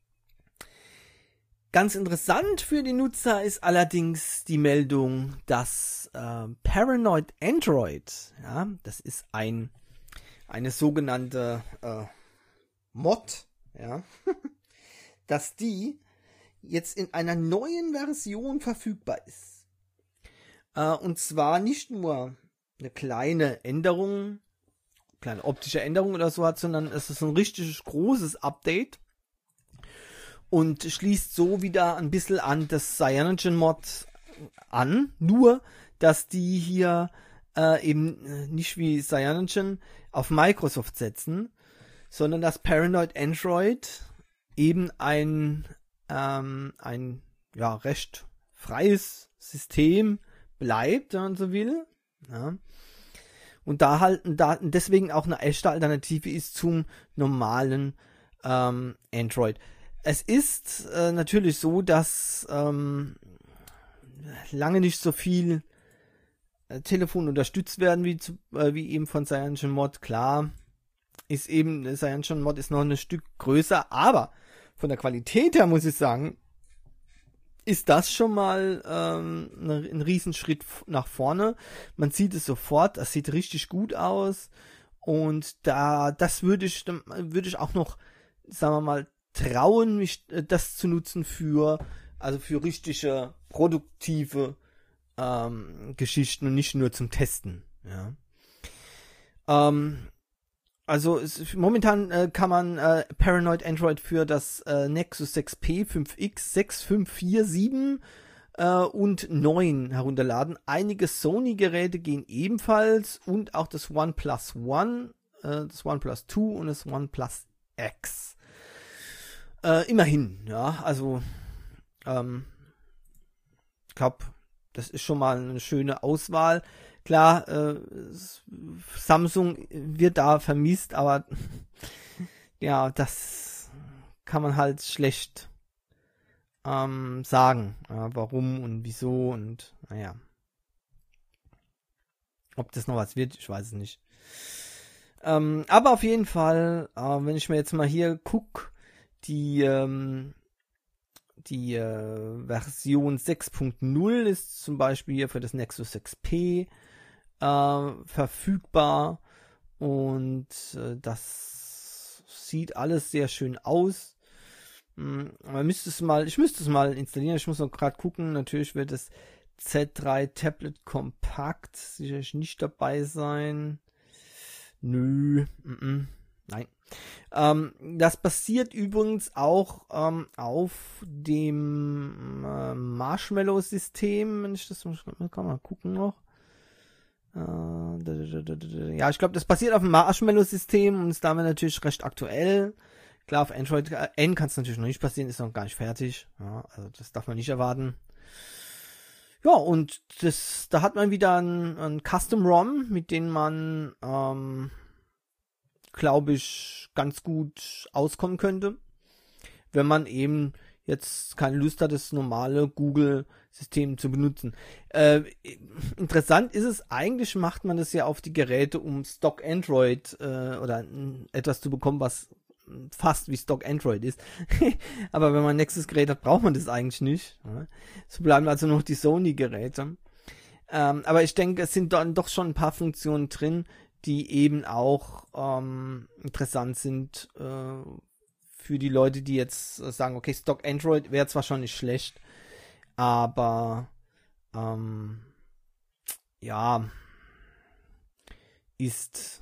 Ganz interessant für die Nutzer ist allerdings die Meldung, dass äh, Paranoid Android, ja, das ist ein eine sogenannte äh, Mod, ja, dass die jetzt in einer neuen Version verfügbar ist. Äh, und zwar nicht nur eine kleine Änderung, kleine optische Änderung oder so hat, sondern es ist ein richtig großes Update und schließt so wieder ein bisschen an das CyanogenMod an, nur dass die hier äh, eben nicht wie Cyanogen auf Microsoft setzen, sondern dass Paranoid Android eben ein Ähm, ein ja recht freies System bleibt, wenn man so will. Ja. Und da halt da deswegen auch eine echte Alternative ist zum normalen ähm, Android. Es ist äh, natürlich so, dass ähm, lange nicht so viel äh, Telefon unterstützt werden wie zu, äh, wie eben von CyanogenMod. Klar, ist eben CyanogenMod ist noch ein Stück größer, aber von der Qualität her muss ich sagen, ist das schon mal ähm, ein Riesenschritt nach vorne. Man sieht es sofort, das sieht richtig gut aus und da das würde ich würde ich auch noch, sagen wir mal, trauen, mich das zu nutzen für also für richtige produktive ähm, Geschichten und nicht nur zum Testen. Ja. Ähm, Also es, momentan äh, kann man äh, Paranoid Android für das äh, Nexus sechs P, fünf X, sechs, fünf, vier, sieben äh, und neun herunterladen. Einige Sony-Geräte gehen ebenfalls und auch das OnePlus One, äh, das OnePlus zwei und das OnePlus X. Äh, immerhin, ja, also ähm, ich glaube, das ist schon mal eine schöne Auswahl. Klar, äh, Samsung wird da vermisst, aber ja, das kann man halt schlecht ähm, sagen, ja, warum und wieso und naja. Ob das noch was wird, ich weiß es nicht. Ähm, aber auf jeden Fall, äh, wenn ich mir jetzt mal hier gucke, die ähm, die äh, Version sechs Punkt null ist zum Beispiel hier für das Nexus sechs P äh, verfügbar und äh, das sieht alles sehr schön aus. Hm, man müsste es mal, ich müsste es mal installieren, ich muss noch gerade gucken, natürlich wird das Z drei Tablet Kompakt sicherlich nicht dabei sein. Nö, m -m, nein. Ähm, das basiert übrigens auch ähm, auf dem äh, Marshmallow-System, wenn ich das kann mal gucken noch. Äh, ja, ich glaube, das basiert auf dem Marshmallow-System und ist damit natürlich recht aktuell. Klar, auf Android N kann es natürlich noch nicht passieren, ist noch gar nicht fertig. Ja, also das darf man nicht erwarten. Ja, und das, da hat man wieder ein, ein Custom ROM, mit dem man, ähm, glaube ich, ganz gut auskommen könnte, wenn man eben jetzt keine Lust hat, das normale Google-System zu benutzen. Äh, interessant ist es, eigentlich macht man das ja auf die Geräte, um Stock Android äh, oder etwas zu bekommen, was fast wie Stock Android ist. Aber wenn man ein Nexus-Gerät hat, braucht man das eigentlich nicht. So bleiben also noch die Sony-Geräte. Ähm, aber ich denke, es sind dann doch schon ein paar Funktionen drin, die eben auch ähm, interessant sind äh, für die Leute, die jetzt äh, sagen, okay, Stock Android wäre zwar schon nicht schlecht, aber ähm, ja, ist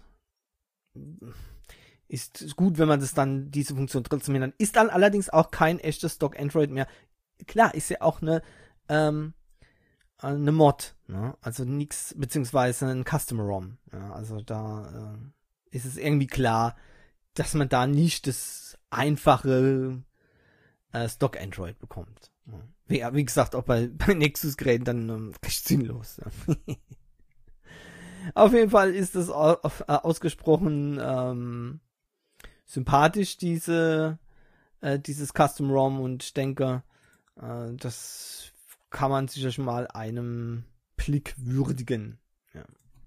ist gut, wenn man das dann, diese Funktion trotzdem hat. Ist dann allerdings auch kein echtes Stock Android mehr. Klar, ist ja auch eine, ähm, eine Mod, ne? Also nichts, beziehungsweise ein Custom ROM. Ja, also da äh, ist es irgendwie klar, dass man da nicht das einfache äh, Stock Android bekommt. Ja. Wie, wie gesagt, auch bei, bei Nexus-Geräten dann ähm, recht sinnlos. Ja. Auf jeden Fall ist es aus, äh, ausgesprochen ähm, sympathisch, diese äh, dieses Custom ROM, und ich denke, äh, das kann man sicherlich mal einem Blick würdigen. Ja.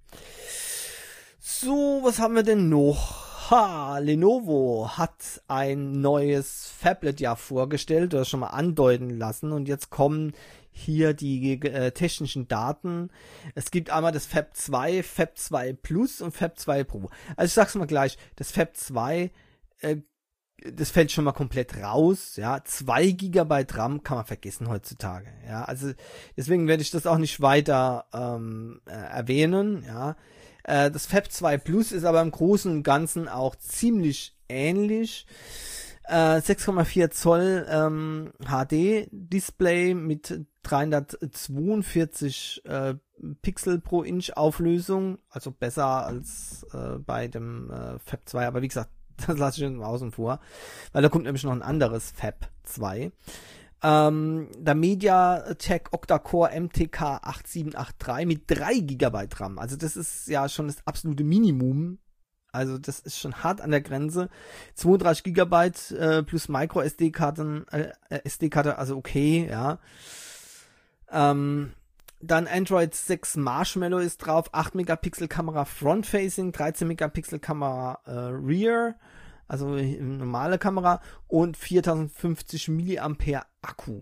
So, was haben wir denn noch? Ha, Lenovo hat ein neues Phablet ja vorgestellt oder schon mal andeuten lassen, und jetzt kommen hier die äh, technischen Daten. Es gibt einmal das Fab zwei, Fab zwei Plus und Fab zwei Pro. Also ich sag's mal gleich, das Fab zwei, äh, das fällt schon mal komplett raus, ja. zwei Gigabyte RAM kann man vergessen heutzutage, ja. Also deswegen werde ich das auch nicht weiter ähm, äh, erwähnen, ja. Äh, das Fab zwei Plus ist aber im Großen und Ganzen auch ziemlich ähnlich. Äh, sechs Komma vier Zoll ähm, H D-Display mit dreihundertzweiundvierzig äh, Pixel pro Inch Auflösung, also besser als äh, bei dem äh, Fab zwei, aber wie gesagt, das lasse ich irgendwie außen vor, weil da kommt nämlich noch ein anderes Fab zwei. Ähm, der MediaTek Octa-Core M T K acht sieben acht drei mit drei Gigabyte RAM, also das ist ja schon das absolute Minimum. Also das ist schon hart an der Grenze. zweiunddreißig Gigabyte äh, plus Micro S D-Karten, äh, S D-Karte, also okay, ja. Ähm, dann Android sechs Marshmallow ist drauf, acht Megapixel Kamera Front-Facing, dreizehn Megapixel Kamera äh, Rear, also normale Kamera, und viertausendfünfzig Milliampere Akku.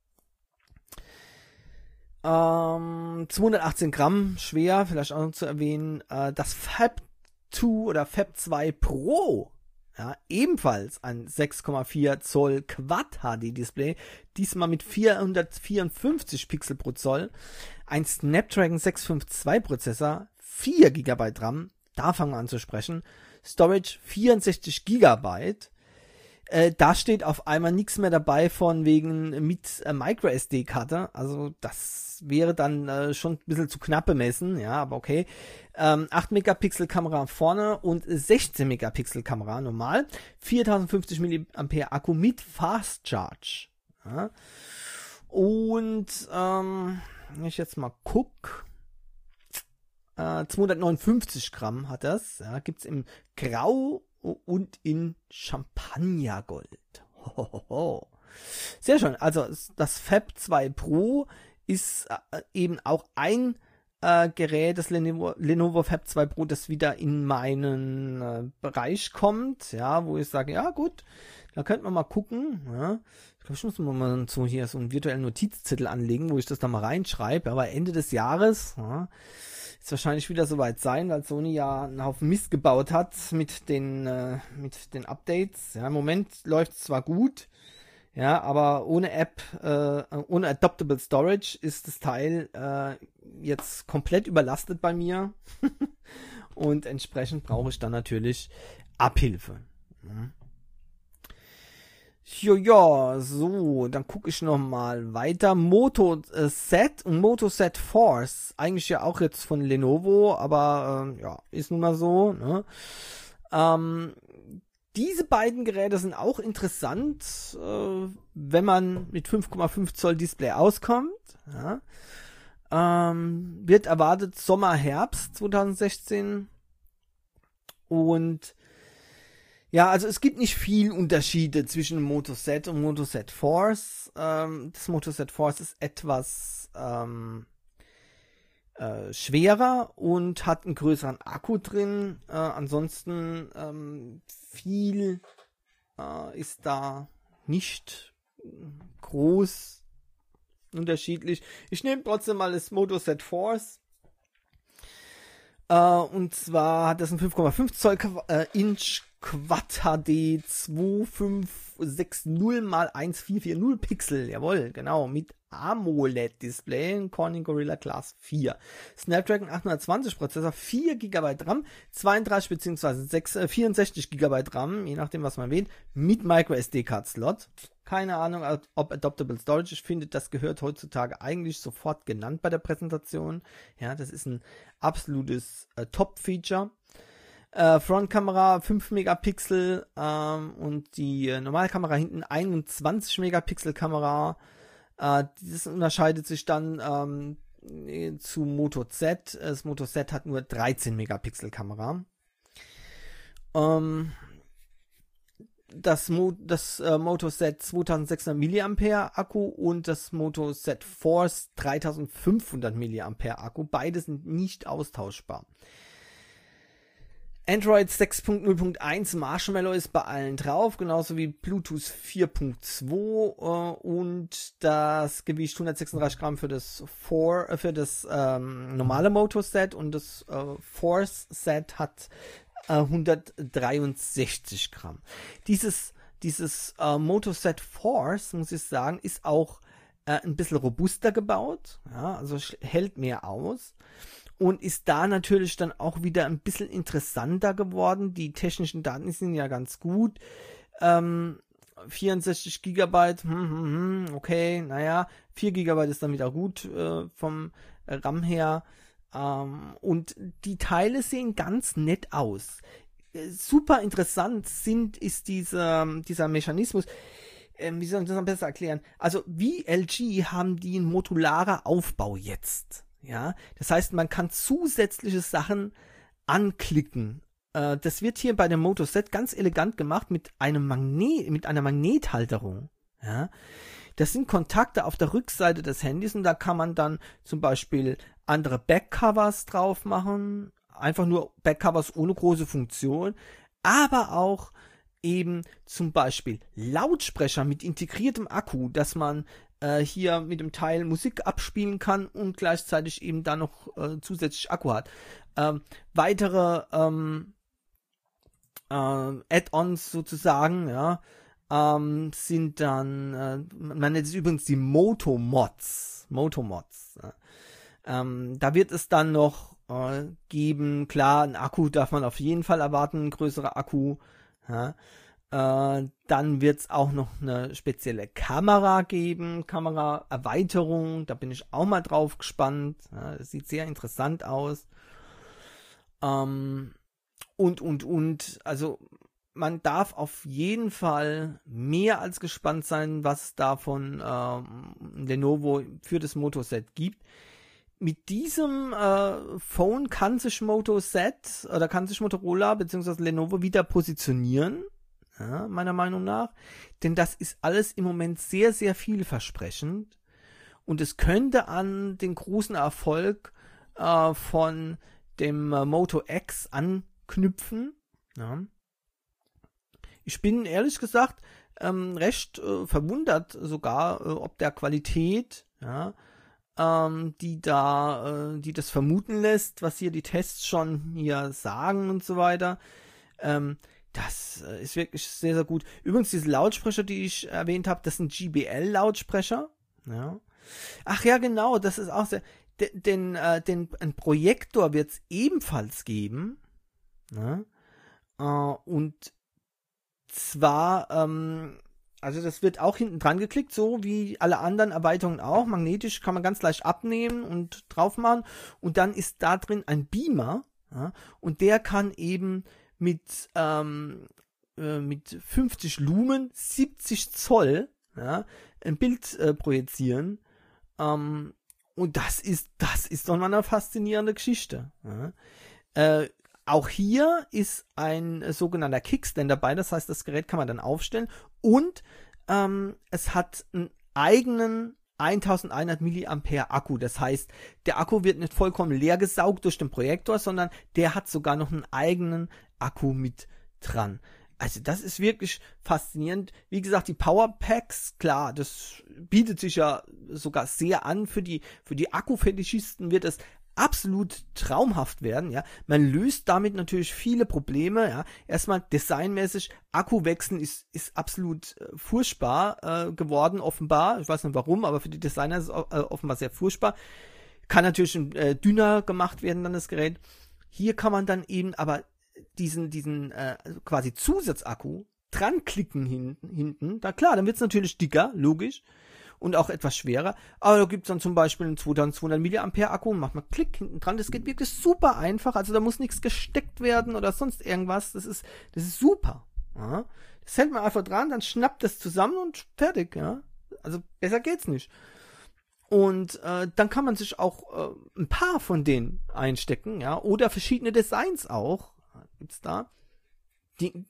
Ähm, zweihundertachtzehn Gramm schwer, vielleicht auch noch zu erwähnen. Äh, das Fab zwei oder Fab zwei Pro, ja, ebenfalls ein sechs Komma vier Zoll Quad-H D-Display, diesmal mit vierhundertvierundfünfzig Pixel pro Zoll, ein Snapdragon sechshundertzweiundfünfzig Prozessor, vier Gigabyte RAM, da fangen wir an zu sprechen, Storage vierundsechzig Gigabyte, Äh, da steht auf einmal nichts mehr dabei von wegen mit äh, Micro-S D-Karte. Also das wäre dann äh, schon ein bisschen zu knapp bemessen, ja, aber okay. Ähm, acht Megapixel Kamera vorne und sechzehn Megapixel Kamera normal. viertausendfünfzig Milliampere Akku mit Fast Charge. Ja. Und ähm, wenn ich jetzt mal guck, äh, zweihundertneunundfünfzig Gramm hat das. Ja, gibt's im Grau und in Champagnergold. Hohoho. Sehr schön. Also das Fab zwei Pro ist äh, eben auch ein äh, Gerät, das Lenovo, Lenovo Fab zwei Pro, das wieder in meinen äh, Bereich kommt. Ja, wo ich sage, ja gut, da könnte man mal gucken. Ja. Ich glaube, ich muss mir mal so hier so einen virtuellen Notizzettel anlegen, wo ich das da mal reinschreibe. Aber Ende des Jahres, ja, ist wahrscheinlich wieder soweit sein, weil Sony ja einen Haufen Mist gebaut hat mit den äh, mit den Updates. Ja, im Moment läuft es zwar gut, ja, aber ohne App, äh, ohne Adaptable Storage ist das Teil äh, jetzt komplett überlastet bei mir und entsprechend brauche ich dann natürlich Abhilfe. Ja. Jo, ja, so, dann gucke ich noch mal weiter. Moto Set und Moto Set Force, eigentlich ja auch jetzt von Lenovo, aber äh, ja, ist nun mal so. Ne? Ähm, diese beiden Geräte sind auch interessant, äh, wenn man mit fünf Komma fünf Zoll Display auskommt. Ja? Ähm, wird erwartet Sommer, Herbst zweitausendsechzehn und ja, also es gibt nicht viel Unterschiede zwischen Moto Z und Moto Z Force. Ähm, das Moto Z Force ist etwas ähm, äh, schwerer und hat einen größeren Akku drin. Äh, ansonsten ähm, viel äh, ist da nicht groß unterschiedlich. Ich nehme trotzdem mal das Moto Z Force. Uh, und zwar hat das ein fünf Komma fünf Zoll äh, Inch Quad H D zwei fünf sechs null mal vierhundertvierzig Pixel, jawohl, genau, mit AMOLED-Display, Corning Gorilla Glass vier. Snapdragon achthundertzwanzig Prozessor, vier Gigabyte RAM, zweiunddreißig bzw. vierundsechzig Gigabyte RAM, je nachdem was man wählt, mit Micro-S D-Card-Slot. Keine Ahnung, ob Adaptable Storage. Ich finde, das gehört heutzutage eigentlich sofort genannt bei der Präsentation. Ja, das ist ein absolutes äh, Top-Feature. Äh, Frontkamera fünf Megapixel ähm, und die äh, Normalkamera hinten einundzwanzig Megapixel Kamera. Äh, das unterscheidet sich dann ähm, zu Moto Z. Das Moto Z hat nur dreizehn Megapixel Kamera. Ähm, das, Mo das äh, Moto Z zweitausendsechshundert Milliampere Akku und das Moto Z Force dreitausendfünfhundert Milliampere Akku. Beide sind nicht austauschbar. Android sechs Punkt null Punkt eins Marshmallow ist bei allen drauf, genauso wie Bluetooth vier Punkt zwei äh, und das Gewicht hundertsechsunddreißig Gramm für das, For, äh, für das ähm, normale Moto Set und das äh, Force Set hat äh, hundertdreiundsechzig Gramm. Dieses, dieses äh, Moto Set Force, muss ich sagen, ist auch äh, ein bisschen robuster gebaut, ja, also hält mehr aus. Und ist da natürlich dann auch wieder ein bisschen interessanter geworden. Die technischen Daten sind ja ganz gut. Ähm, vierundsechzig Gigabyte, hm, hm, hm, okay, naja, vier Gigabyte ist dann wieder gut äh, vom RAM her. Ähm, und die Teile sehen ganz nett aus. Äh, super interessant sind, ist dieser, dieser Mechanismus. Ähm, wie soll ich das am besten erklären? Also, wie L G haben die einen modularer Aufbau jetzt. Ja, das heißt, man kann zusätzliche Sachen anklicken. Äh, das wird hier bei dem Moto Z ganz elegant gemacht mit einem Magnet, mit einer Magnethalterung. Ja, das sind Kontakte auf der Rückseite des Handys und da kann man dann zum Beispiel andere Backcovers drauf machen, einfach nur Backcovers ohne große Funktion, aber auch eben zum Beispiel Lautsprecher mit integriertem Akku, dass man hier mit dem Teil Musik abspielen kann und gleichzeitig eben da noch äh, zusätzlich Akku hat. Ähm, weitere ähm, äh, Add-ons sozusagen, ja, ähm, sind dann, äh, man nennt es übrigens die Moto-Mods. Moto-Mods. Ja. Ähm, da wird es dann noch äh, geben, klar, ein Akku darf man auf jeden Fall erwarten, ein größerer Akku, ja. Äh, dann wird es auch noch eine spezielle Kamera geben, Kameraerweiterung, da bin ich auch mal drauf gespannt. Ja, das sieht sehr interessant aus. Ähm, und, und, und, also man darf auf jeden Fall mehr als gespannt sein, was es da von ähm, Lenovo für das Moto Z gibt. Mit diesem äh, Phone kann sich Moto Z oder kann sich Motorola bzw. Lenovo wieder positionieren. Ja, meiner Meinung nach, denn das ist alles im Moment sehr, sehr vielversprechend und es könnte an den großen Erfolg äh, von dem äh, Moto X anknüpfen. Ja. Ich bin ehrlich gesagt ähm, recht äh, verwundert sogar äh, ob der Qualität, ja, ähm, die da, äh, die das vermuten lässt, was hier die Tests schon hier sagen und so weiter. Ähm, Das ist wirklich sehr, sehr gut. Übrigens, diese Lautsprecher, die ich erwähnt habe, das sind J B L-Lautsprecher. Ja. Ach ja, genau, das ist auch sehr... Den, äh, den, ein Projektor wird es ebenfalls geben. Ne? Äh, und zwar, ähm, also das wird auch hinten dran geklickt, so wie alle anderen Erweiterungen auch. Magnetisch kann man ganz leicht abnehmen und drauf machen. Und dann ist da drin ein Beamer. Ja? Und der kann eben mit ähm, äh, mit fünfzig Lumen, siebzig Zoll, ja, ein Bild äh, projizieren. Ähm, und das ist, das ist doch mal eine faszinierende Geschichte. Ja. Äh, auch hier ist ein äh, sogenannter Kickstand dabei, das heißt, das Gerät kann man dann aufstellen und ähm, es hat einen eigenen eintausendeinhundert Milliampere Akku. Das heißt, der Akku wird nicht vollkommen leer gesaugt durch den Projektor, sondern der hat sogar noch einen eigenen Akku mit dran. Also das ist wirklich faszinierend. Wie gesagt, die Powerpacks, klar, das bietet sich ja sogar sehr an. Für die, für die Akkufetischisten wird es absolut traumhaft werden, ja. Man löst damit natürlich viele Probleme, ja. Erstmal designmäßig, Akku wechseln ist, ist absolut äh, furchtbar äh, geworden, offenbar. Ich weiß nicht warum, aber für die Designer ist es äh, offenbar sehr furchtbar. Kann natürlich äh, dünner gemacht werden, dann das Gerät. Hier kann man dann eben aber diesen, diesen äh, quasi Zusatzakku dran klicken hinten, hinten. Da klar, dann wird es natürlich dicker, logisch. Und auch etwas schwerer. Aber da gibt es dann zum Beispiel einen zweitausendzweihundert Milliampere Akku und macht man Klick hinten dran. Das geht wirklich super einfach. Also da muss nichts gesteckt werden oder sonst irgendwas. Das ist, das ist super. Ja. Das hält man einfach dran, dann schnappt das zusammen und fertig. Ja. Also besser geht's nicht. Und äh, dann kann man sich auch äh, ein paar von denen einstecken. Ja. Oder verschiedene Designs auch. Gibt's da. Die,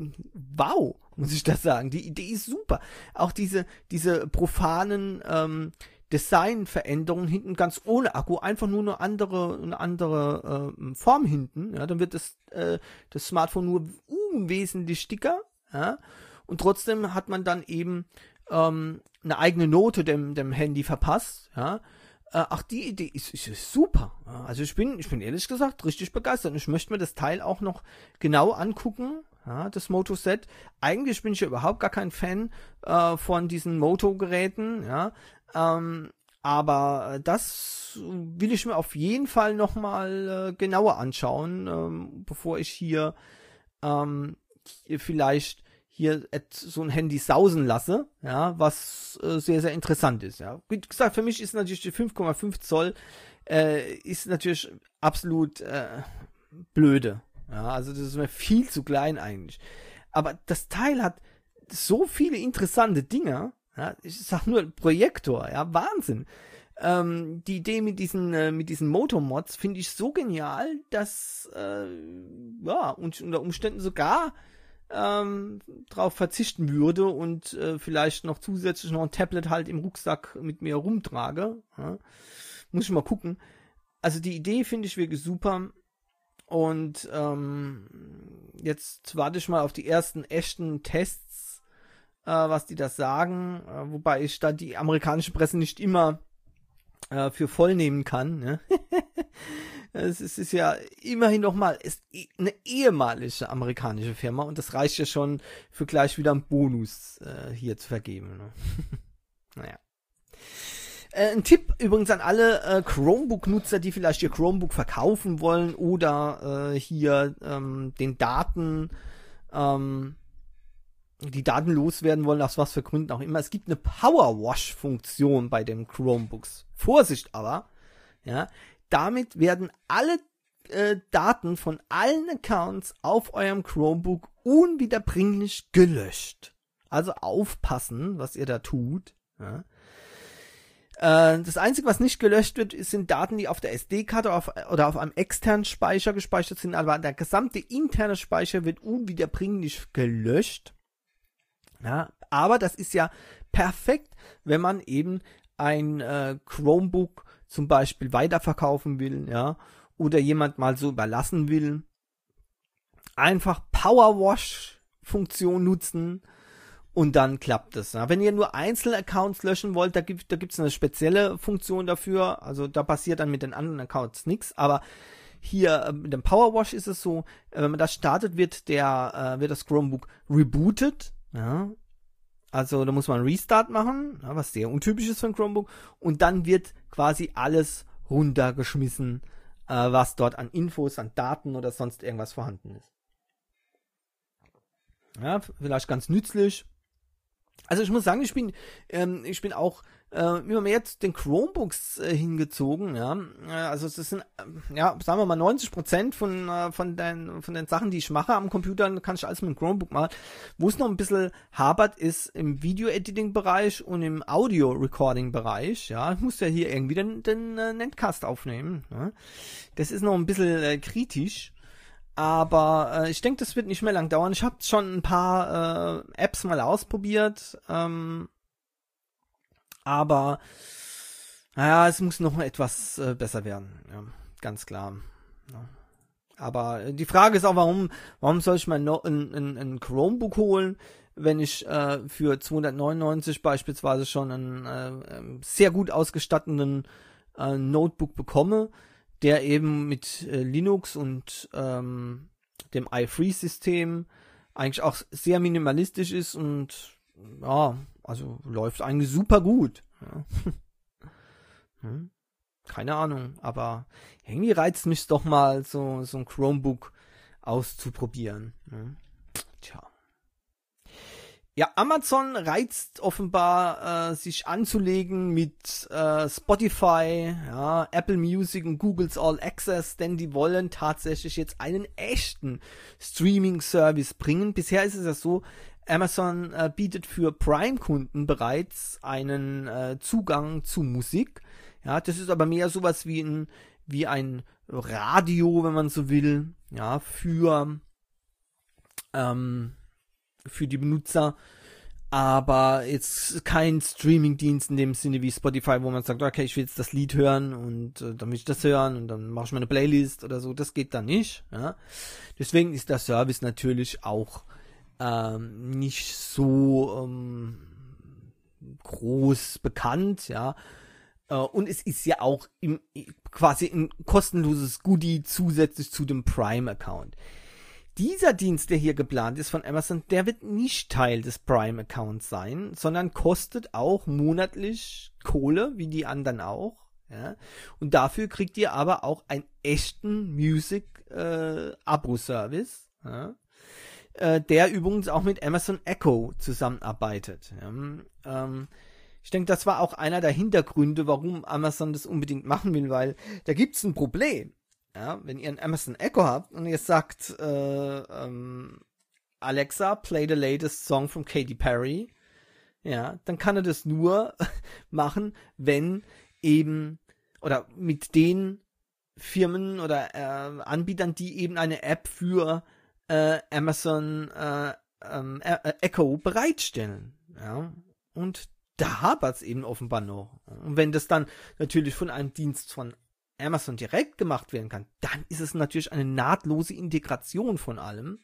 wow, muss ich das sagen. Die Idee ist super. Auch diese, diese profanen ähm, Designveränderungen hinten ganz ohne Akku, einfach nur eine andere, eine andere äh, Form hinten. Ja, dann wird das, äh, das Smartphone nur unwesentlich dicker. Ja, und trotzdem hat man dann eben ähm, eine eigene Note dem, dem Handy verpasst. Ja. Ach, die Idee ist, ist, ist super. Also ich bin, ich bin ehrlich gesagt richtig begeistert. Und ich möchte mir das Teil auch noch genau angucken, ja, das Moto Z. Eigentlich bin ich ja überhaupt gar kein Fan äh, von diesen Moto-Geräten, ja. Ähm, aber das will ich mir auf jeden Fall nochmal äh, genauer anschauen, ähm, bevor ich hier ähm, vielleicht hier so ein Handy sausen lasse, ja, was äh, sehr, sehr interessant ist, ja. Wie gesagt, für mich ist natürlich die fünf Komma fünf Zoll äh, ist natürlich absolut äh, blöde, ja, also das ist mir viel zu klein eigentlich. Aber das Teil hat so viele interessante Dinge, ja, ich sag nur Projektor, ja, Wahnsinn. Ähm, die Idee mit diesen äh, mit diesen Motor-Mods finde ich so genial, dass äh, ja, und unter Umständen sogar Ähm, drauf verzichten würde und äh, vielleicht noch zusätzlich noch ein Tablet halt im Rucksack mit mir rumtrage. Ja. Muss ich mal gucken. Also die Idee finde ich wirklich super und ähm, jetzt warte ich mal auf die ersten echten Tests, äh, was die das sagen, äh, wobei ich da die amerikanische Presse nicht immer äh, für voll nehmen kann. Ne? Es ist, ist ja immerhin nochmal eine ehemalige amerikanische Firma und das reicht ja schon für gleich wieder einen Bonus äh, hier zu vergeben. Ne? Naja. Äh, ein Tipp übrigens an alle äh, Chromebook-Nutzer, die vielleicht ihr Chromebook verkaufen wollen oder äh, hier ähm, den Daten ähm, die Daten loswerden wollen, aus was für Gründen auch immer. Es gibt eine Powerwash-Funktion bei den Chromebooks. Vorsicht aber, ja, damit werden alle äh, Daten von allen Accounts auf eurem Chromebook unwiederbringlich gelöscht. Also aufpassen, was ihr da tut. Ja. Äh, das Einzige, was nicht gelöscht wird, sind Daten, die auf der S D-Karte oder auf, oder auf einem externen Speicher gespeichert sind, aber der gesamte interne Speicher wird unwiederbringlich gelöscht. Ja, aber das ist ja perfekt, wenn man eben ein äh, Chromebook zum Beispiel weiterverkaufen will, ja, oder jemand mal so überlassen will. Einfach Powerwash-Funktion nutzen und dann klappt es. Ja. Wenn ihr nur einzelne Accounts löschen wollt, da gibt da gibt's eine spezielle Funktion dafür. Also da passiert dann mit den anderen Accounts nichts. Aber hier äh, mit dem Powerwash ist es so, äh, wenn man das startet, wird der äh, wird das Chromebook rebootet. Ja. Also da muss man einen Restart machen, ja, was sehr untypisch ist für ein Chromebook. Und dann wird quasi alles runtergeschmissen, äh, was dort an Infos, an Daten oder sonst irgendwas vorhanden ist. Ja, vielleicht ganz nützlich. Also ich muss sagen, ich bin, ähm, ich bin auch äh, immer mehr zu den Chromebooks äh, hingezogen, ja. Also es sind, äh, ja, sagen wir mal neunzig Prozent von äh, von den von den Sachen, die ich mache am Computer, kann ich alles mit dem Chromebook machen. Wo es noch ein bisschen hapert, ist im Video-Editing-Bereich und im Audio-Recording-Bereich, ja. Ich muss ja hier irgendwie den, den äh, Netcast aufnehmen, ja. Das ist noch ein bisschen äh, kritisch. Aber äh, ich denke, das wird nicht mehr lang dauern. Ich habe schon ein paar äh, Apps mal ausprobiert. Ähm, aber naja, es muss noch etwas äh, besser werden. Ja, ganz klar. Ja. Aber die Frage ist auch, warum warum soll ich mal no, ein, ein, ein Chromebook holen, wenn ich äh, für zweihundertneunundneunzig beispielsweise schon einen äh, sehr gut ausgestatteten äh, Notebook bekomme, der eben mit äh, Linux und ähm, dem iFree-System eigentlich auch sehr minimalistisch ist und ja, also läuft eigentlich super gut. Ja. hm. Keine Ahnung, aber irgendwie reizt mich doch mal, so, so ein Chromebook auszuprobieren. Ja. Tja. Ja, Amazon reizt offenbar, äh, sich anzulegen mit äh, Spotify, ja, Apple Music und Googles All Access, denn die wollen tatsächlich jetzt einen echten Streaming-Service bringen. Bisher ist es ja so, Amazon äh, bietet für Prime-Kunden bereits einen äh, Zugang zu Musik. Ja, das ist aber mehr sowas wie ein, wie ein Radio, wenn man so will, ja, für ähm, für die Benutzer, aber jetzt kein Streaming-Dienst in dem Sinne wie Spotify, wo man sagt, okay, ich will jetzt das Lied hören und äh, dann will ich das hören und dann mache ich meine Playlist oder so, das geht da nicht. Ja. Deswegen ist der Service natürlich auch ähm, nicht so ähm, groß bekannt, ja. Äh, und es ist ja auch im, quasi ein kostenloses Goodie zusätzlich zu dem Prime-Account. Dieser Dienst, der hier geplant ist von Amazon, der wird nicht Teil des Prime-Accounts sein, sondern kostet auch monatlich Kohle, wie die anderen auch. Ja? Und dafür kriegt ihr aber auch einen echten Music-Abo-Service, äh, ja? äh, der übrigens auch mit Amazon Echo zusammenarbeitet. Ja? Ähm, ich denke, das war auch einer der Hintergründe, warum Amazon das unbedingt machen will, weil da gibt's ein Problem. Ja, wenn ihr ein Amazon Echo habt und ihr sagt, äh, ähm, Alexa, play the latest song from Katy Perry, ja, dann kann er das nur machen, wenn eben, oder mit den Firmen oder äh, Anbietern, die eben eine App für äh, Amazon äh, ähm, äh, Echo bereitstellen. Ja, und da hapert es eben offenbar noch. Und wenn das dann natürlich von einem Dienst von Amazon direkt gemacht werden kann, dann ist es natürlich eine nahtlose Integration von allem.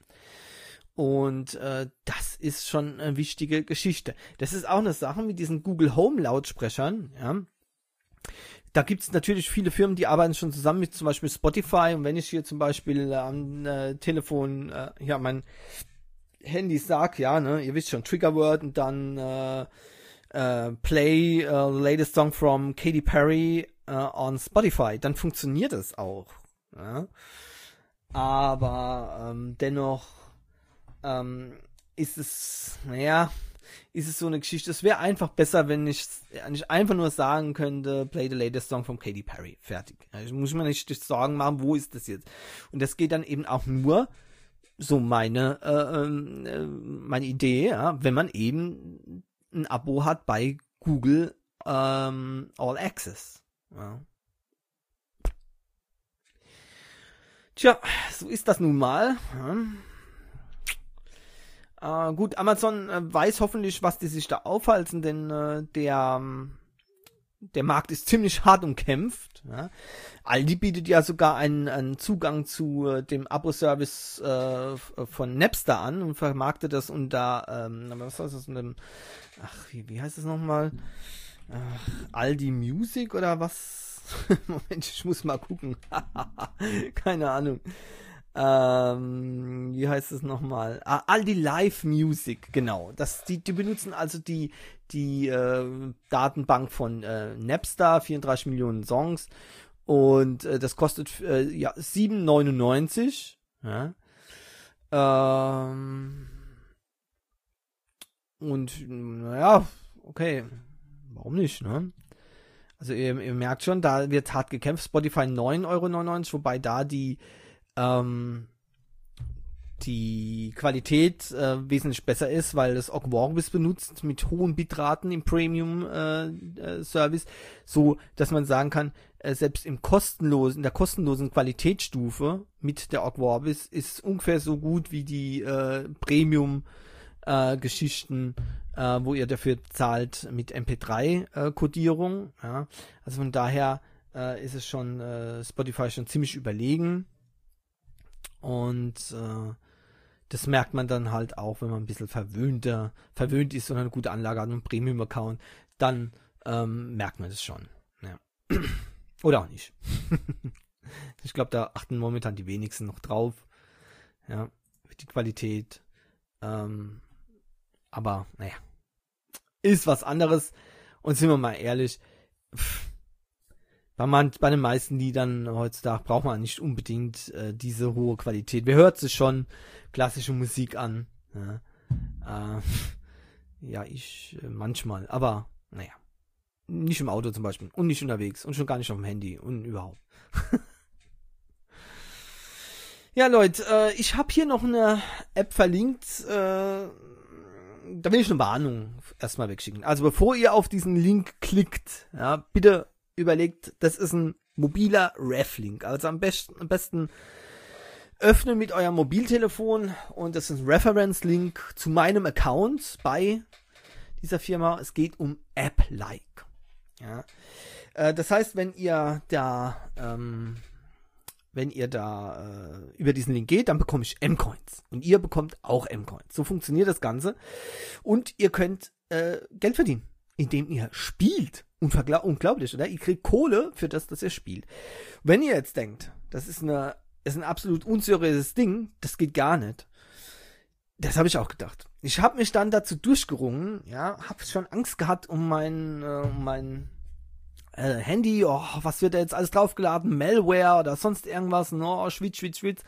Und äh, das ist schon eine wichtige Geschichte. Das ist auch eine Sache mit diesen Google Home Lautsprechern. Ja. Da gibt es natürlich viele Firmen, die arbeiten schon zusammen mit zum Beispiel Spotify. Und wenn ich hier zum Beispiel am äh, Telefon, äh, ja, mein Handy sag, ja, ne, ihr wisst schon, Triggerword und dann äh, äh, Play uh, the latest song from Katy Perry uh, on Spotify, dann funktioniert es auch. Ja? Aber ähm, dennoch ähm, ist es, naja, ist es so eine Geschichte. Es wäre einfach besser, wenn ich, ich einfach nur sagen könnte, play the latest song von Katy Perry. Fertig. Ja, ich muss mir nicht Sorgen machen, wo ist das jetzt? Und das geht dann eben auch nur, so meine, äh, äh, meine Idee, ja, wenn man eben ein Abo hat bei Google ähm, All Access. Ja. Tja, so ist das nun mal. Ja. Äh, gut, Amazon äh, weiß hoffentlich, was die sich da aufhalten, denn äh, der, der Markt ist ziemlich hart umkämpft. Ja. Aldi bietet ja sogar einen, einen Zugang zu äh, dem Abo-Service äh, von Napster an und vermarktet das unter, ähm, was heißt das, unter dem, ach, wie, wie heißt das nochmal? Ach, Aldi Music oder was? Moment, ich muss mal gucken. Keine Ahnung. Ähm, wie heißt es nochmal? Ah, Aldi Live Music, genau. Das, die, die benutzen also die, die äh, Datenbank von äh, Napster, vierunddreißig Millionen Songs. Und äh, das kostet äh, ja sieben neunundneunzig. Ja. Ähm, und naja, okay. Warum nicht, ne? Also ihr, ihr merkt schon, da wird hart gekämpft. Spotify neun Euro neunundneunzig, wobei da die ähm, die Qualität äh, wesentlich besser ist, weil das Ogg Vorbis benutzt mit hohen Bitraten im Premium-Service, äh, äh, so dass man sagen kann, äh, selbst im kostenlosen, in der kostenlosen Qualitätsstufe mit der Ogg Vorbis ist ungefähr so gut wie die äh, Premium-Geschichten, äh, wo ihr dafür zahlt mit M P drei Kodierung. Ja. Also von daher äh, ist es schon äh, Spotify schon ziemlich überlegen. Und äh, das merkt man dann halt auch, wenn man ein bisschen verwöhnter, verwöhnt ist und eine gute Anlage hat und einen Premium-Account, dann ähm, merkt man das schon. Ja. Oder auch nicht. Ich glaube, da achten momentan die wenigsten noch drauf. Ja, die Qualität. Ähm, aber, naja, ist was anderes. Und sind wir mal ehrlich, pff, Bei, man, bei den meisten Liedern heutzutage braucht man nicht unbedingt äh, diese hohe Qualität. Wer hört sich schon klassische Musik an? Ja, äh, ja ich äh, manchmal. Aber, naja. Nicht im Auto zum Beispiel. Und nicht unterwegs. Und schon gar nicht auf dem Handy. Und überhaupt. Ja, Leute. Äh, ich habe hier noch eine App verlinkt. Äh, da will ich eine Warnung erstmal wegschicken. Also bevor ihr auf diesen Link klickt, ja, bitte überlegt, das ist ein mobiler Reflink. Also am besten, am besten öffnen mit eurem Mobiltelefon und das ist ein Reference-Link zu meinem Account bei dieser Firma. Es geht um App-like. Ja. Äh, das heißt, wenn ihr da ähm, wenn ihr da äh, über diesen Link geht, dann bekomme ich M-Coins. Und ihr bekommt auch M-Coins. So funktioniert das Ganze. Und ihr könnt äh, Geld verdienen, indem ihr spielt. Unvergla- unglaublich, oder? Ihr kriegt Kohle für das, dass ihr spielt. Wenn ihr jetzt denkt, das ist, eine, ist ein absolut unseriöses Ding, das geht gar nicht. Das habe ich auch gedacht. Ich habe mich dann dazu durchgerungen, ja, habe schon Angst gehabt um mein, äh, um mein äh, Handy, oh, was wird da jetzt alles draufgeladen, Malware oder sonst irgendwas, no, schwitz, schwitz, schwitz.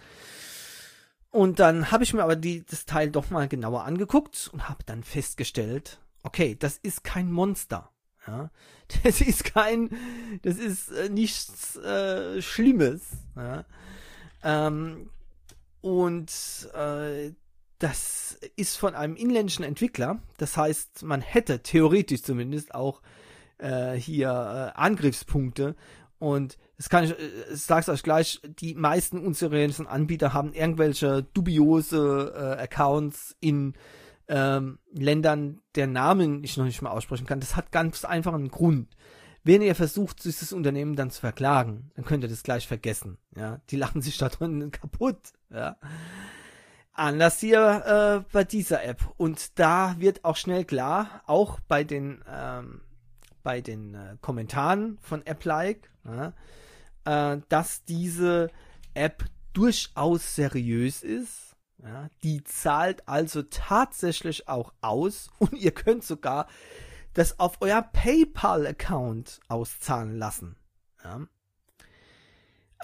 Und dann habe ich mir aber die, das Teil doch mal genauer angeguckt und habe dann festgestellt, okay, das ist kein Monster. Ja, das ist kein, das ist äh, nichts äh, Schlimmes. Ja. Ähm, und äh, das ist von einem inländischen Entwickler. Das heißt, man hätte theoretisch zumindest auch äh, hier äh, Angriffspunkte. Und das kann ich, ich sag's euch gleich, die meisten unseriösen Anbieter haben irgendwelche dubiose äh, Accounts in Ähm, Ländern, der Namen ich noch nicht mal aussprechen kann. Das hat ganz einfach einen Grund. Wenn ihr versucht, dieses Unternehmen dann zu verklagen, dann könnt ihr das gleich vergessen. Ja, die lachen sich da drin kaputt. Ja. Anders hier äh, bei dieser App. Und da wird auch schnell klar, auch bei den ähm, bei den äh, Kommentaren von App-like, ja, äh, dass diese App durchaus seriös ist. Ja, die zahlt also tatsächlich auch aus und ihr könnt sogar das auf euer PayPal-Account auszahlen lassen. Ja.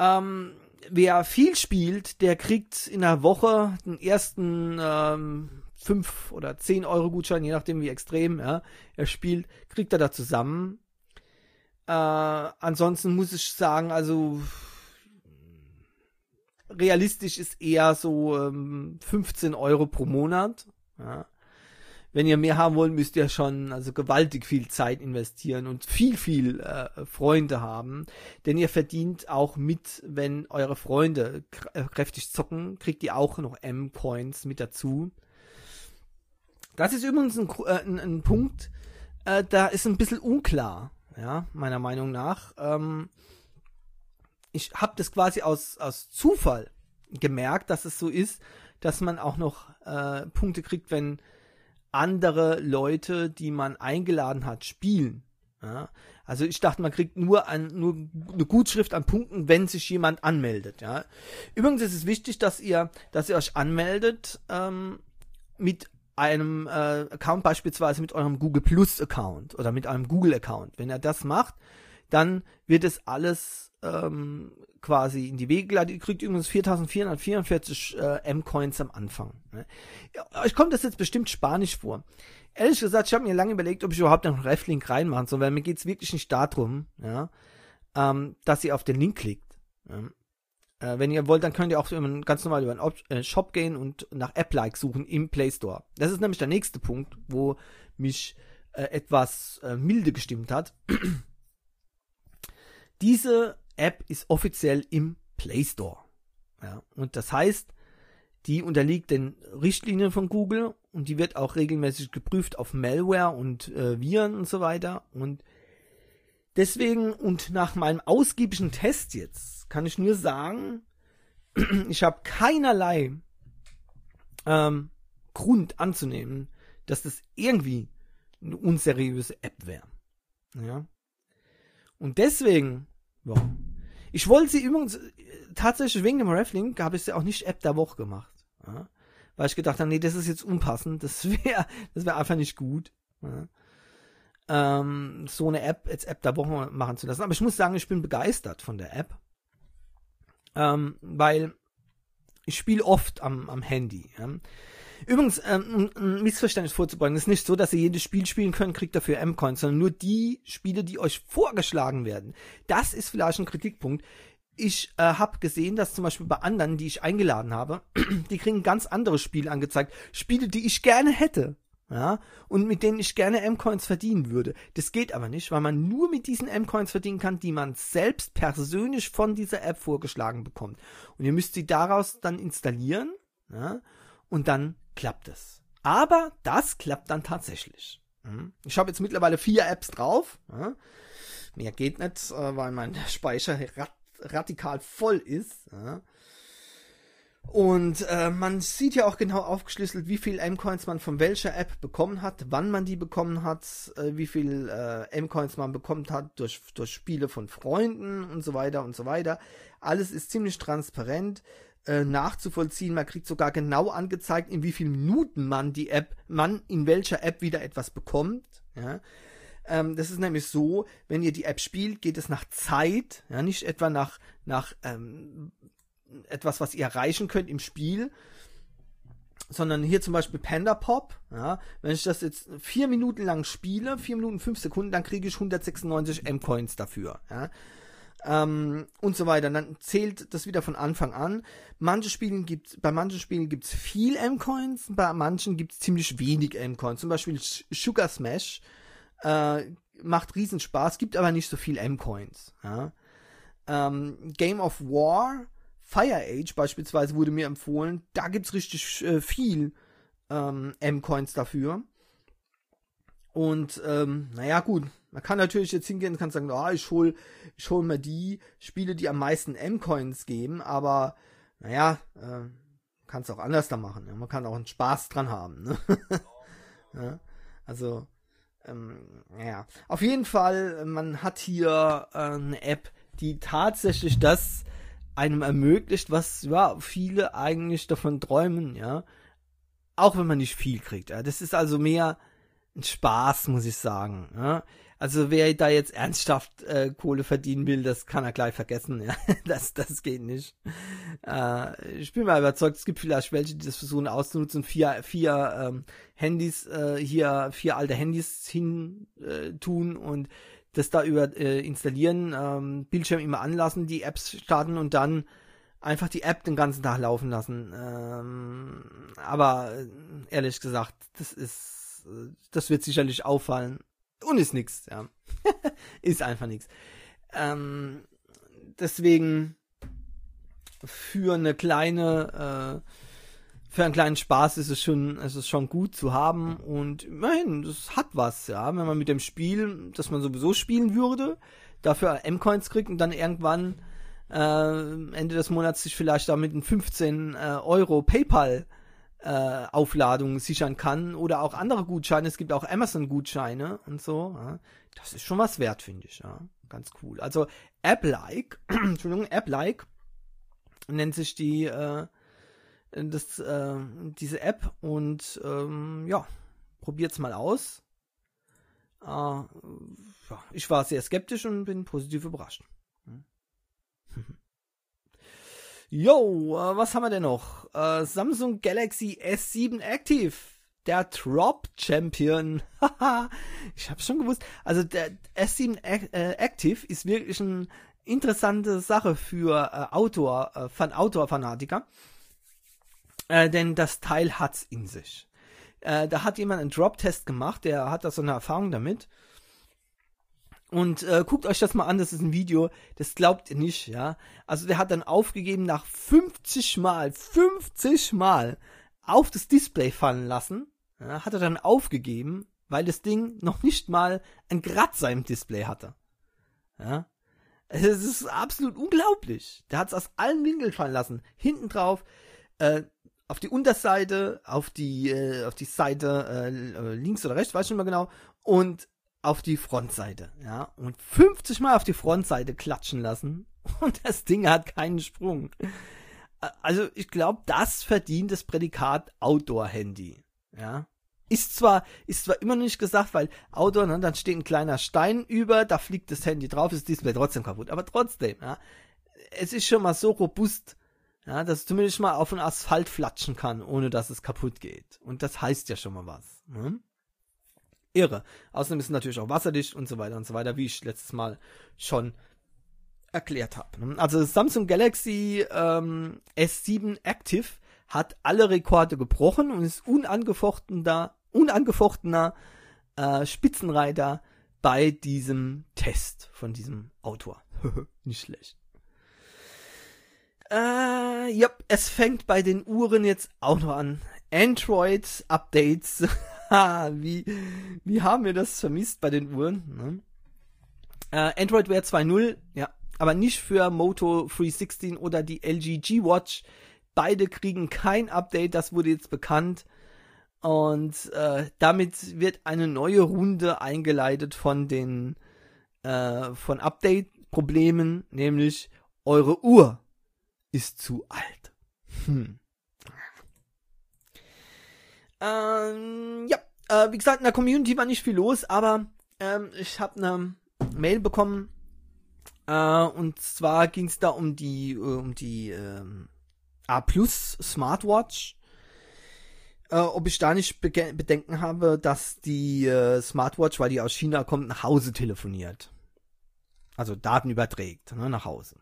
Ähm, wer viel spielt, der kriegt in einer Woche den ersten ähm, fünf oder zehn Euro Gutschein, je nachdem wie extrem ja, er spielt, kriegt er da zusammen. Äh, ansonsten muss ich sagen, also realistisch ist eher so ähm, fünfzehn Euro pro Monat. Ja. Wenn ihr mehr haben wollt, müsst ihr schon also gewaltig viel Zeit investieren und viel, viel äh, Freunde haben. Denn ihr verdient auch mit, wenn eure Freunde kr- kräftig zocken, kriegt ihr auch noch M-Coins mit dazu. Das ist übrigens ein, äh, ein, ein Punkt, äh, da ist ein bisschen unklar, ja, meiner Meinung nach. Ähm, ich habe das quasi aus, aus Zufall gemerkt, dass es so ist, dass man auch noch äh, Punkte kriegt, wenn andere Leute, die man eingeladen hat, spielen. Ja? Also ich dachte, man kriegt nur, ein, nur eine Gutschrift an Punkten, wenn sich jemand anmeldet. Ja? Übrigens ist es wichtig, dass ihr, dass ihr euch anmeldet ähm, mit einem äh, Account, beispielsweise mit eurem Google Plus Account oder mit einem Google Account. Wenn ihr das macht, dann wird es alles ähm, quasi in die Wege geleitet. Ihr kriegt übrigens viertausendvierhundertvierundvierzig äh, M-Coins am Anfang. Ne? Ja, euch kommt das jetzt bestimmt spanisch vor. Ehrlich gesagt, ich habe mir lange überlegt, ob ich überhaupt noch einen Reflink reinmachen soll, weil mir geht es wirklich nicht darum, ja, ähm, dass ihr auf den Link klickt. Ja. Äh, wenn ihr wollt, dann könnt ihr auch immer ganz normal über einen Op- äh, Shop gehen und nach App-Like suchen im Play Store. Das ist nämlich der nächste Punkt, wo mich äh, etwas äh, milde gestimmt hat. Diese App ist offiziell im Play Store. Ja, und das heißt, die unterliegt den Richtlinien von Google und die wird auch regelmäßig geprüft auf Malware und äh, Viren und so weiter. Und deswegen und nach meinem ausgiebigen Test jetzt kann ich nur sagen, ich habe keinerlei ähm, Grund anzunehmen, dass das irgendwie eine unseriöse App wäre. Ja. Und deswegen, ja, ich wollte sie übrigens, tatsächlich wegen dem Reflink, habe ich sie auch nicht App der Woche gemacht. Ja, weil ich gedacht habe, nee, das ist jetzt unpassend, das wäre das wäre einfach nicht gut. Ja, ähm, so eine App als App der Woche machen zu lassen. Aber ich muss sagen, ich bin begeistert von der App. Ähm, weil ich spiele oft am, am Handy. Ja. Übrigens, ähm, ein Missverständnis vorzubeugen, ist nicht so, dass ihr jedes Spiel spielen könnt, kriegt dafür M-Coins, sondern nur die Spiele, die euch vorgeschlagen werden. Das ist vielleicht ein Kritikpunkt. Ich äh, habe gesehen, dass zum Beispiel bei anderen, die ich eingeladen habe, die kriegen ganz andere Spiele angezeigt. Spiele, die ich gerne hätte. Ja, und mit denen ich gerne M-Coins verdienen würde. Das geht aber nicht, weil man nur mit diesen M-Coins verdienen kann, die man selbst persönlich von dieser App vorgeschlagen bekommt. Und ihr müsst sie daraus dann installieren, ja, und dann klappt es. Aber das klappt dann tatsächlich. Ich habe jetzt mittlerweile vier Apps drauf. Ja, mehr geht nicht, weil mein Speicher rat- radikal voll ist. Ja. Und äh, man sieht ja auch genau aufgeschlüsselt, wie viel M-Coins man von welcher App bekommen hat, wann man die bekommen hat, äh, wie viel äh, M-Coins man bekommen hat durch, durch Spiele von Freunden und so weiter und so weiter. Alles ist ziemlich transparent äh, nachzuvollziehen. Man kriegt sogar genau angezeigt, in wie vielen Minuten man die App, man in welcher App wieder etwas bekommt. Ja. Ähm, das ist nämlich so, wenn ihr die App spielt, geht es nach Zeit, ja, nicht etwa nach, nach ähm, etwas, was ihr erreichen könnt im Spiel, sondern hier zum Beispiel Panda Pop, ja, wenn ich das jetzt vier Minuten lang spiele, vier Minuten fünf Sekunden, dann kriege ich hundertsechsundneunzig M-Coins dafür, ja, ähm, und so weiter. Dann zählt das wieder von Anfang an. Manche Spielen gibt's, bei manchen Spielen gibt es viel M-Coins, bei manchen gibt es ziemlich wenig M-Coins. Zum Beispiel Sugar Smash äh, macht riesen Spaß, gibt aber nicht so viel M-Coins, ja. ähm, Game of War Fire Age beispielsweise wurde mir empfohlen, da gibt's richtig äh, viel ähm, M-Coins dafür. Und ähm, naja gut, man kann natürlich jetzt hingehen und kann sagen, oh, ich hol, ich hol mir die Spiele, die am meisten M-Coins geben, aber naja, äh, kann es auch anders da machen. Ja? Man kann auch einen Spaß dran haben. Ne? Ja? Also, ähm, naja, auf jeden Fall, man hat hier äh, eine App, die tatsächlich das einem ermöglicht, was ja viele eigentlich davon träumen, ja, auch wenn man nicht viel kriegt. Ja. Das ist also mehr ein Spaß, muss ich sagen. Ja. Also wer da jetzt ernsthaft äh, Kohle verdienen will, das kann er gleich vergessen. Ja, das, das geht nicht. Äh, ich bin mal überzeugt, es gibt vielleicht welche, die das versuchen auszunutzen, vier, vier ähm, Handys äh, hier, vier alte Handys hin äh, tun und das da über äh, installieren, ähm, Bildschirm immer anlassen, die Apps starten und dann einfach die App den ganzen Tag laufen lassen. Ähm, aber äh, ehrlich gesagt, das ist, äh, das wird sicherlich auffallen. Und ist nix, ja. Ist einfach nix. Ähm, deswegen für eine kleine, äh, für einen kleinen Spaß ist es schon, ist es schon gut zu haben und immerhin, das hat was, ja. Wenn man mit dem Spiel, das man sowieso spielen würde, dafür M-Coins kriegt und dann irgendwann äh, Ende des Monats sich vielleicht damit ein fünfzehn äh, Euro PayPal Äh, Aufladungen sichern kann oder auch andere Gutscheine. Es gibt auch Amazon-Gutscheine und so. Ja. Das ist schon was wert, finde ich. Ja. Ganz cool. Also App-like, Entschuldigung, App-like nennt sich die äh, das, äh, diese App und ähm, ja, probiert's mal aus. Äh, ja, ich war sehr skeptisch und bin positiv überrascht. Jo, äh, was haben wir denn noch? Äh, Samsung Galaxy S sieben Active, der Drop Champion. Haha, ich hab's schon gewusst. Also der S sieben äh, Active ist wirklich eine interessante Sache für äh, Outdoor, äh, Fan Outdoor-Fanatiker. Äh, denn das Teil hat's in sich. Äh, da hat jemand einen Drop-Test gemacht, der hat da so eine Erfahrung damit. Und äh, guckt euch das mal an, das ist ein Video, das glaubt ihr nicht, ja. Also der hat dann aufgegeben, nach fünfzig Mal, fünfzig Mal auf das Display fallen lassen, ja, hat er dann aufgegeben, weil das Ding noch nicht mal ein Kratzer im Display hatte. Ja. Es ist absolut unglaublich. Der hat es aus allen Winkeln fallen lassen. Hinten drauf, äh, auf die Unterseite, auf die, äh, auf die Seite, äh, links oder rechts, weiß ich nicht mehr genau, und auf die Frontseite, ja, und fünfzig Mal auf die Frontseite klatschen lassen und das Ding hat keinen Sprung. Also ich glaube, das verdient das Prädikat Outdoor-Handy, ja. Ist zwar, ist zwar immer noch nicht gesagt, weil Outdoor, ne, dann steht ein kleiner Stein über, da fliegt das Handy drauf, ist das Display trotzdem kaputt, aber trotzdem, ja, es ist schon mal so robust, ja, dass es zumindest mal auf den Asphalt flatschen kann, ohne dass es kaputt geht. Und das heißt ja schon mal was, ne? Irre. Außerdem ist es natürlich auch wasserdicht und so weiter und so weiter, wie ich letztes Mal schon erklärt habe. Also Samsung Galaxy ähm, S sieben Active hat alle Rekorde gebrochen und ist unangefochtener, unangefochtener äh, Spitzenreiter bei diesem Test von diesem Autor. Nicht schlecht. Äh, ja, es fängt bei den Uhren jetzt auch noch an. Android-Updates. wie, wie haben wir das vermisst bei den Uhren? Ne? Äh, Android Wear zwei Punkt null, ja, aber nicht für Moto dreihundertsechzehn oder die L G G-Watch. Beide kriegen kein Update, das wurde jetzt bekannt. Und äh, damit wird eine neue Runde eingeleitet von den äh, von Update-Problemen, nämlich eure Uhr ist zu alt. Hm. Ähm, ja, äh, wie gesagt, in der Community war nicht viel los, aber ähm, ich habe eine Mail bekommen äh, und zwar ging es da um die äh, um die äh, A Plus Smartwatch, äh, ob ich da nicht Be- Bedenken habe, dass die äh, Smartwatch, weil die aus China kommt, nach Hause telefoniert, also Daten überträgt, ne, nach Hause.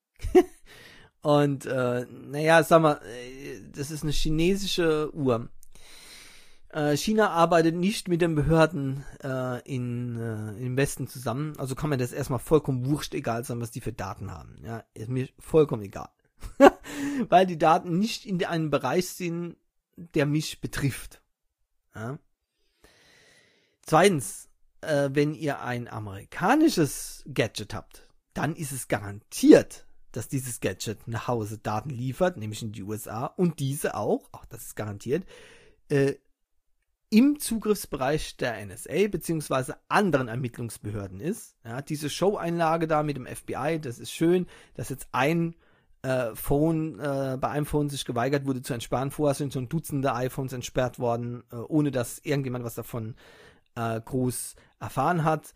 Und äh, naja, sag mal, das ist eine chinesische Uhr. China arbeitet nicht mit den Behörden äh, in, äh, im Westen zusammen, also kann mir das erstmal vollkommen wurscht egal sein, was die für Daten haben. Ja, ist mir vollkommen egal. Weil die Daten nicht in einem Bereich sind, der mich betrifft. Ja. Zweitens, äh, wenn ihr ein amerikanisches Gadget habt, dann ist es garantiert, dass dieses Gadget nach Hause Daten liefert, nämlich in die U S A und diese auch, auch das ist garantiert, äh, im Zugriffsbereich der N S A bzw. anderen Ermittlungsbehörden ist. Ja, diese Show-Einlage da mit dem F B I, das ist schön, dass jetzt ein äh, Phone, äh, bei einem Phone sich geweigert wurde zu entsperren. Vorher sind schon Dutzende iPhones entsperrt worden, äh, ohne dass irgendjemand was davon äh, groß erfahren hat.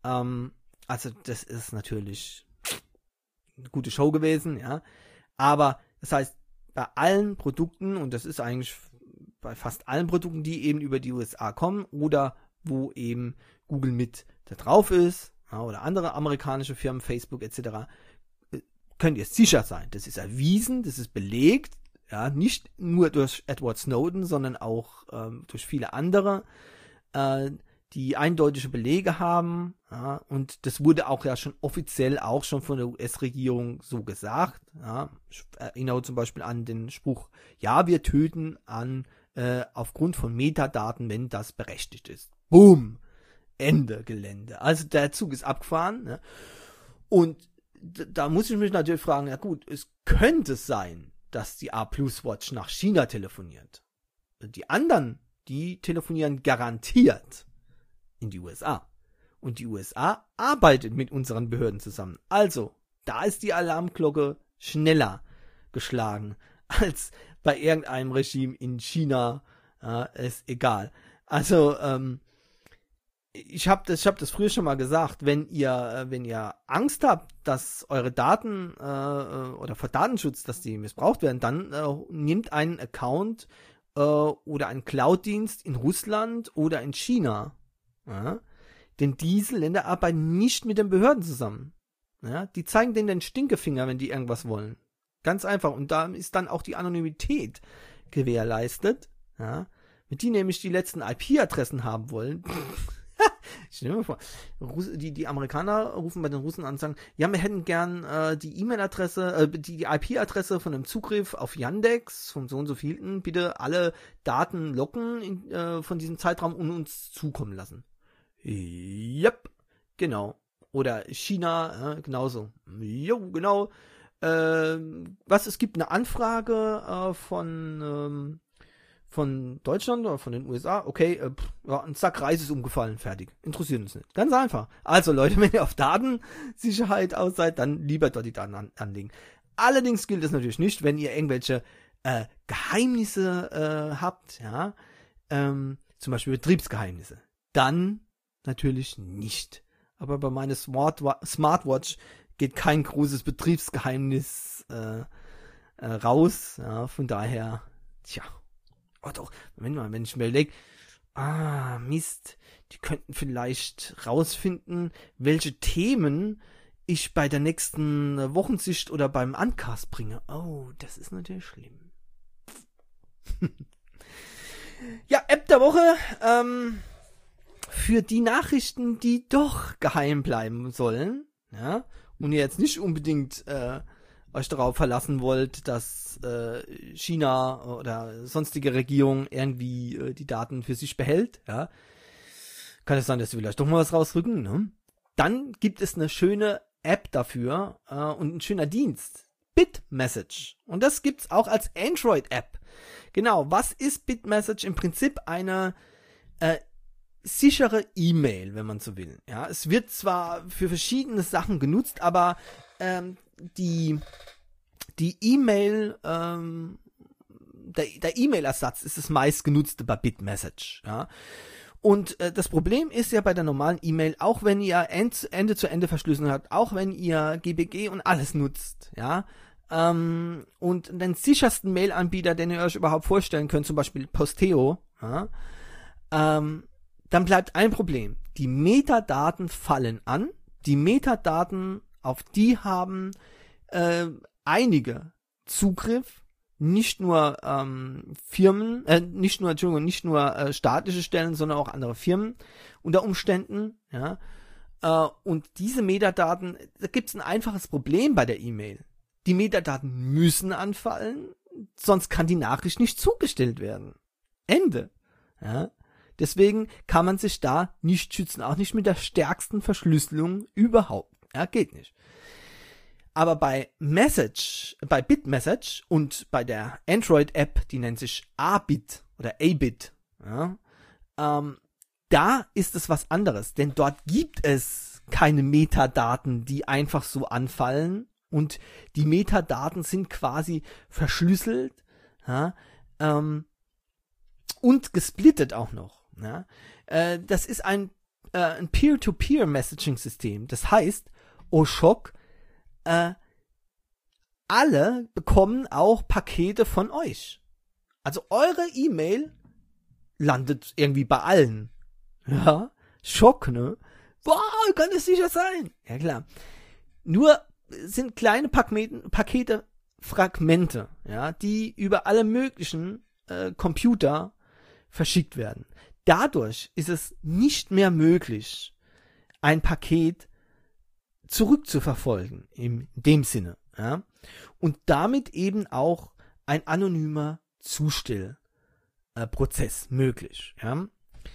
Ähm, also das ist natürlich eine gute Show gewesen, ja. Aber das heißt, bei allen Produkten, und das ist eigentlich bei fast allen Produkten, die eben über die U S A kommen oder wo eben Google mit da drauf ist, ja, oder andere amerikanische Firmen, Facebook et cetera, könnt ihr sicher sein. Das ist erwiesen, das ist belegt, ja, nicht nur durch Edward Snowden, sondern auch ähm, durch viele andere, äh, die eindeutige Belege haben, ja, und das wurde auch ja schon offiziell auch schon von der U S-Regierung so gesagt, ja. Ich erinnere zum Beispiel an den Spruch, ja, wir töten an äh, aufgrund von Metadaten, wenn das berechtigt ist. Boom! Ende Gelände. Also der Zug ist abgefahren, ne? Und d- da muss ich mich natürlich fragen, ja gut, es könnte sein, dass die A Plus Watch nach China telefoniert. Die anderen, die telefonieren garantiert in die U S A. Und die U S A arbeitet mit unseren Behörden zusammen. Also, da ist die Alarmglocke schneller geschlagen als bei irgendeinem Regime in China. Ja, ist egal. Also, ähm, ich habe das, ich hab das früher schon mal gesagt, wenn ihr, wenn ihr Angst habt, dass eure Daten äh, oder vor Datenschutz, dass die missbraucht werden, dann äh, nehmt einen Account äh, oder einen Cloud-Dienst in Russland oder in China. Ja? Denn diese Länder arbeiten nicht mit den Behörden zusammen. Ja? Die zeigen denen den Stinkefinger, wenn die irgendwas wollen. Ganz einfach. Und da ist dann auch die Anonymität gewährleistet. Ja? Wenn die nämlich die letzten I P-Adressen haben wollen, stell dir mal vor, die, die Amerikaner rufen bei den Russen an und sagen, ja, wir hätten gern äh, die E-Mail-Adresse, äh, die, die I P-Adresse von einem Zugriff auf Yandex, von so und so vielen, bitte alle Daten locken in, äh, von diesem Zeitraum und uns zukommen lassen. Yep, genau. Oder China, äh, genauso. Jo, genau. Äh, was, es gibt eine Anfrage äh, von ähm, von Deutschland oder von den U S A, okay, äh, pff, ja, ein Sack Reis ist umgefallen, fertig. Interessiert uns nicht. Ganz einfach. Also Leute, wenn ihr auf Datensicherheit aus seid, dann lieber dort die Daten an, anlegen. Allerdings gilt das natürlich nicht, wenn ihr irgendwelche äh, Geheimnisse äh, habt, ja, ähm, zum Beispiel Betriebsgeheimnisse. Dann natürlich nicht. Aber bei meiner Smart Smartwatch geht kein großes Betriebsgeheimnis äh, äh, raus. Ja, von daher, tja. Oh doch, Moment mal, wenn ich mir überlege, ah, Mist, die könnten vielleicht rausfinden, welche Themen ich bei der nächsten Wochensicht oder beim Uncast bringe. Oh, das ist natürlich schlimm. Ja, App der Woche, ähm, für die Nachrichten, die doch geheim bleiben sollen, ja, und ihr jetzt nicht unbedingt äh, euch darauf verlassen wollt, dass äh, China oder sonstige Regierung irgendwie äh, die Daten für sich behält, ja, kann es sein, dass sie vielleicht doch mal was rausrücken, ne? Dann gibt es eine schöne App dafür äh, und ein schöner Dienst, BitMessage. Und das gibt's auch als Android-App. Genau, was ist BitMessage? Im Prinzip eine äh, sichere E-Mail, wenn man so will. Ja, es wird zwar für verschiedene Sachen genutzt, aber ähm, die die E-Mail, ähm, der, der E-Mail-Ersatz ist das meistgenutzte bei BitMessage. Ja. Und äh, das Problem ist ja bei der normalen E-Mail, auch wenn ihr End, Ende-zu-Ende Verschlüsselung habt, auch wenn ihr G B G und alles nutzt, ja, ähm, und den sichersten Mail-Anbieter, den ihr euch überhaupt vorstellen könnt, zum Beispiel Posteo, ja, ähm, dann bleibt ein Problem. Die Metadaten fallen an. Die Metadaten, auf die haben äh, einige Zugriff, nicht nur ähm, Firmen, äh, nicht nur, Entschuldigung, nicht nur äh, staatliche Stellen, sondern auch andere Firmen unter Umständen, ja. Äh, und diese Metadaten, da gibt es ein einfaches Problem bei der E-Mail. Die Metadaten müssen anfallen, sonst kann die Nachricht nicht zugestellt werden. Ende. Ja. Deswegen kann man sich da nicht schützen, auch nicht mit der stärksten Verschlüsselung überhaupt. Ja, geht nicht. Aber bei Message, bei BitMessage und bei der Android-App, die nennt sich A-Bit oder A-Bit, ja, ähm, da ist es was anderes, denn dort gibt es keine Metadaten, die einfach so anfallen, und die Metadaten sind quasi verschlüsselt, ja, ähm, und gesplittet auch noch. Ja. Äh, das ist ein äh, ein Peer-to-Peer-Messaging-System. Das heißt, oh Schock, äh, alle bekommen auch Pakete von euch. Also eure E-Mail landet irgendwie bei allen. Ja, Schock, ne? Boah, kann das sicher sein? Ja, klar. Nur sind kleine Pakete, Pakete Fragmente, ja, die über alle möglichen äh, Computer verschickt werden. Dadurch ist es nicht mehr möglich, ein Paket zurückzuverfolgen, in dem Sinne, ja, und damit eben auch ein anonymer Zustellprozess äh, möglich, ja.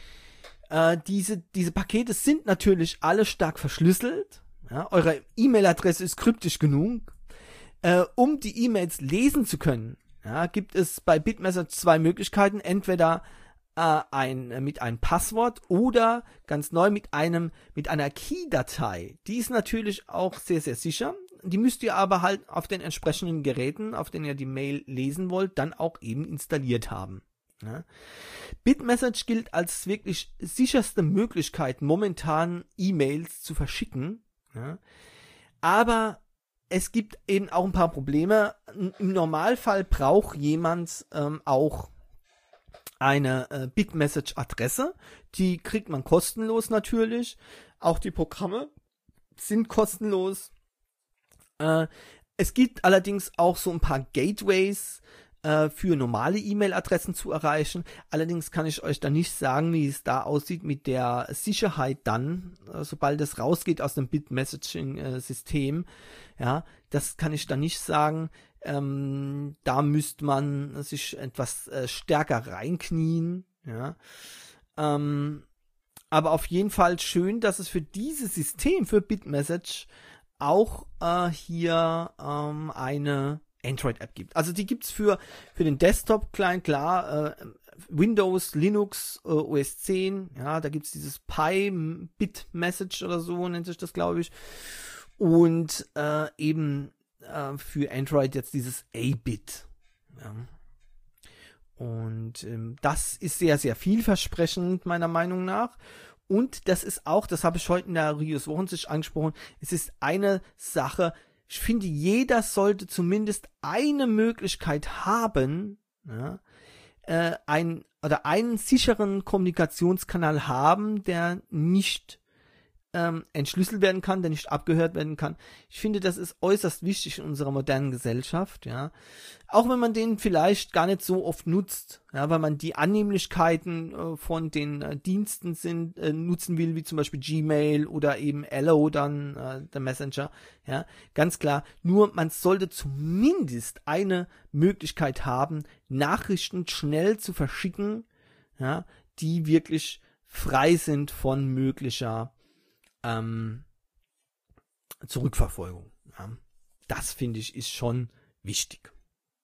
Äh, diese, diese Pakete sind natürlich alle stark verschlüsselt, ja, eure E-Mail-Adresse ist kryptisch genug, äh, um die E-Mails lesen zu können, ja, gibt es bei Bitmessage zwei Möglichkeiten, entweder äh, ein, äh, mit einem Passwort oder ganz neu mit einem mit einer Key-Datei. Die ist natürlich auch sehr, sehr sicher. Die müsst ihr aber halt auf den entsprechenden Geräten, auf denen ihr die Mail lesen wollt, dann auch eben installiert haben. Ja. Bitmessage gilt als wirklich sicherste Möglichkeit, momentan E-Mails zu verschicken. Ja. Aber es gibt eben auch ein paar Probleme. Im Normalfall braucht jemand ähm, auch eine äh, Bitmessage-Adresse. Die kriegt man kostenlos natürlich. Auch die Programme sind kostenlos. Äh, es gibt allerdings auch so ein paar Gateways äh, für normale E-Mail-Adressen zu erreichen. Allerdings kann ich euch da nicht sagen, wie es da aussieht mit der Sicherheit dann, äh, sobald es rausgeht aus dem Bitmessaging-System. Ja, das kann ich da nicht sagen. Ähm, da müsste man sich etwas äh, stärker reinknien. Ja. Ähm, aber auf jeden Fall schön, dass es für dieses System, für Bitmessage, auch äh, hier ähm, eine Android-App gibt. Also die gibt's für für den Desktop-Client, klar, äh, Windows, Linux, äh, O S zehn, ja, da gibt's dieses Pi Bitmessage oder so, nennt sich das, glaube ich. Und äh, eben äh, für Android jetzt dieses A-Bit. Ja. Und ähm, das ist sehr, sehr vielversprechend, meiner Meinung nach. Und das ist auch, das habe ich heute in der Rios Wochensicht angesprochen, es ist eine Sache, ich finde, jeder sollte zumindest eine Möglichkeit haben, ja, äh, ein, oder einen sicheren Kommunikationskanal haben, der nicht ähm, entschlüsselt werden kann, der nicht abgehört werden kann. Ich finde, das ist äußerst wichtig in unserer modernen Gesellschaft, ja. Auch wenn man den vielleicht gar nicht so oft nutzt, ja, weil man die Annehmlichkeiten äh, von den äh, Diensten sind, äh, nutzen will, wie zum Beispiel Gmail oder eben Allo, dann äh, der Messenger, ja, ganz klar. Nur man sollte zumindest eine Möglichkeit haben, Nachrichten schnell zu verschicken, ja, die wirklich frei sind von möglicher Ähm, Zurückverfolgung. Ja. Das finde ich ist schon wichtig.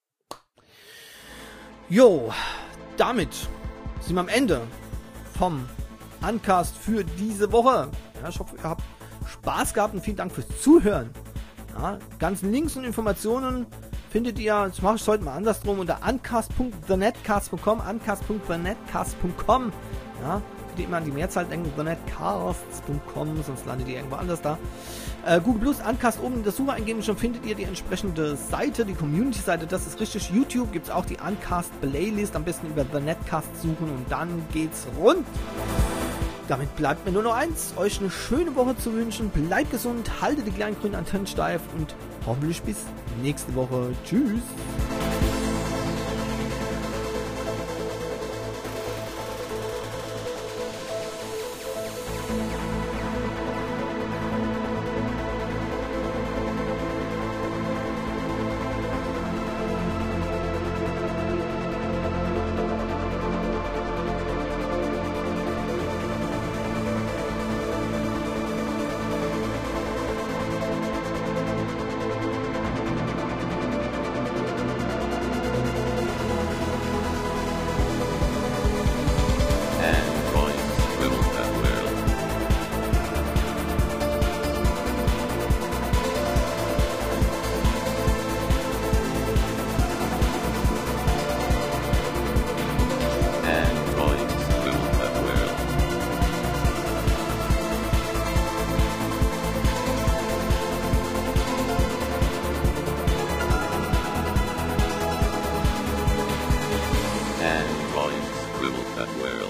Jo, damit sind wir am Ende vom Uncast für diese Woche. Ja, ich hoffe, ihr habt Spaß gehabt und vielen Dank fürs Zuhören. Ja, ganzen Links und Informationen findet ihr, das mache ich heute mal andersrum, unter uncast punkt the netcast punkt com, uncast punkt the netcast punkt com. Ja, immer an die Mehrzahl denken, the netcasts punkt com, sonst landet ihr irgendwo anders da. Äh, Google Plus, Uncast oben in der Suche eingeben, schon findet ihr die entsprechende Seite, die Community-Seite, das ist richtig. YouTube gibt es auch die Uncast-Playlist, am besten über The Netcast suchen und dann geht's rund. Damit bleibt mir nur noch eins, euch eine schöne Woche zu wünschen, bleibt gesund, haltet die kleinen grünen Antennen steif und hoffentlich bis nächste Woche. Tschüss! world.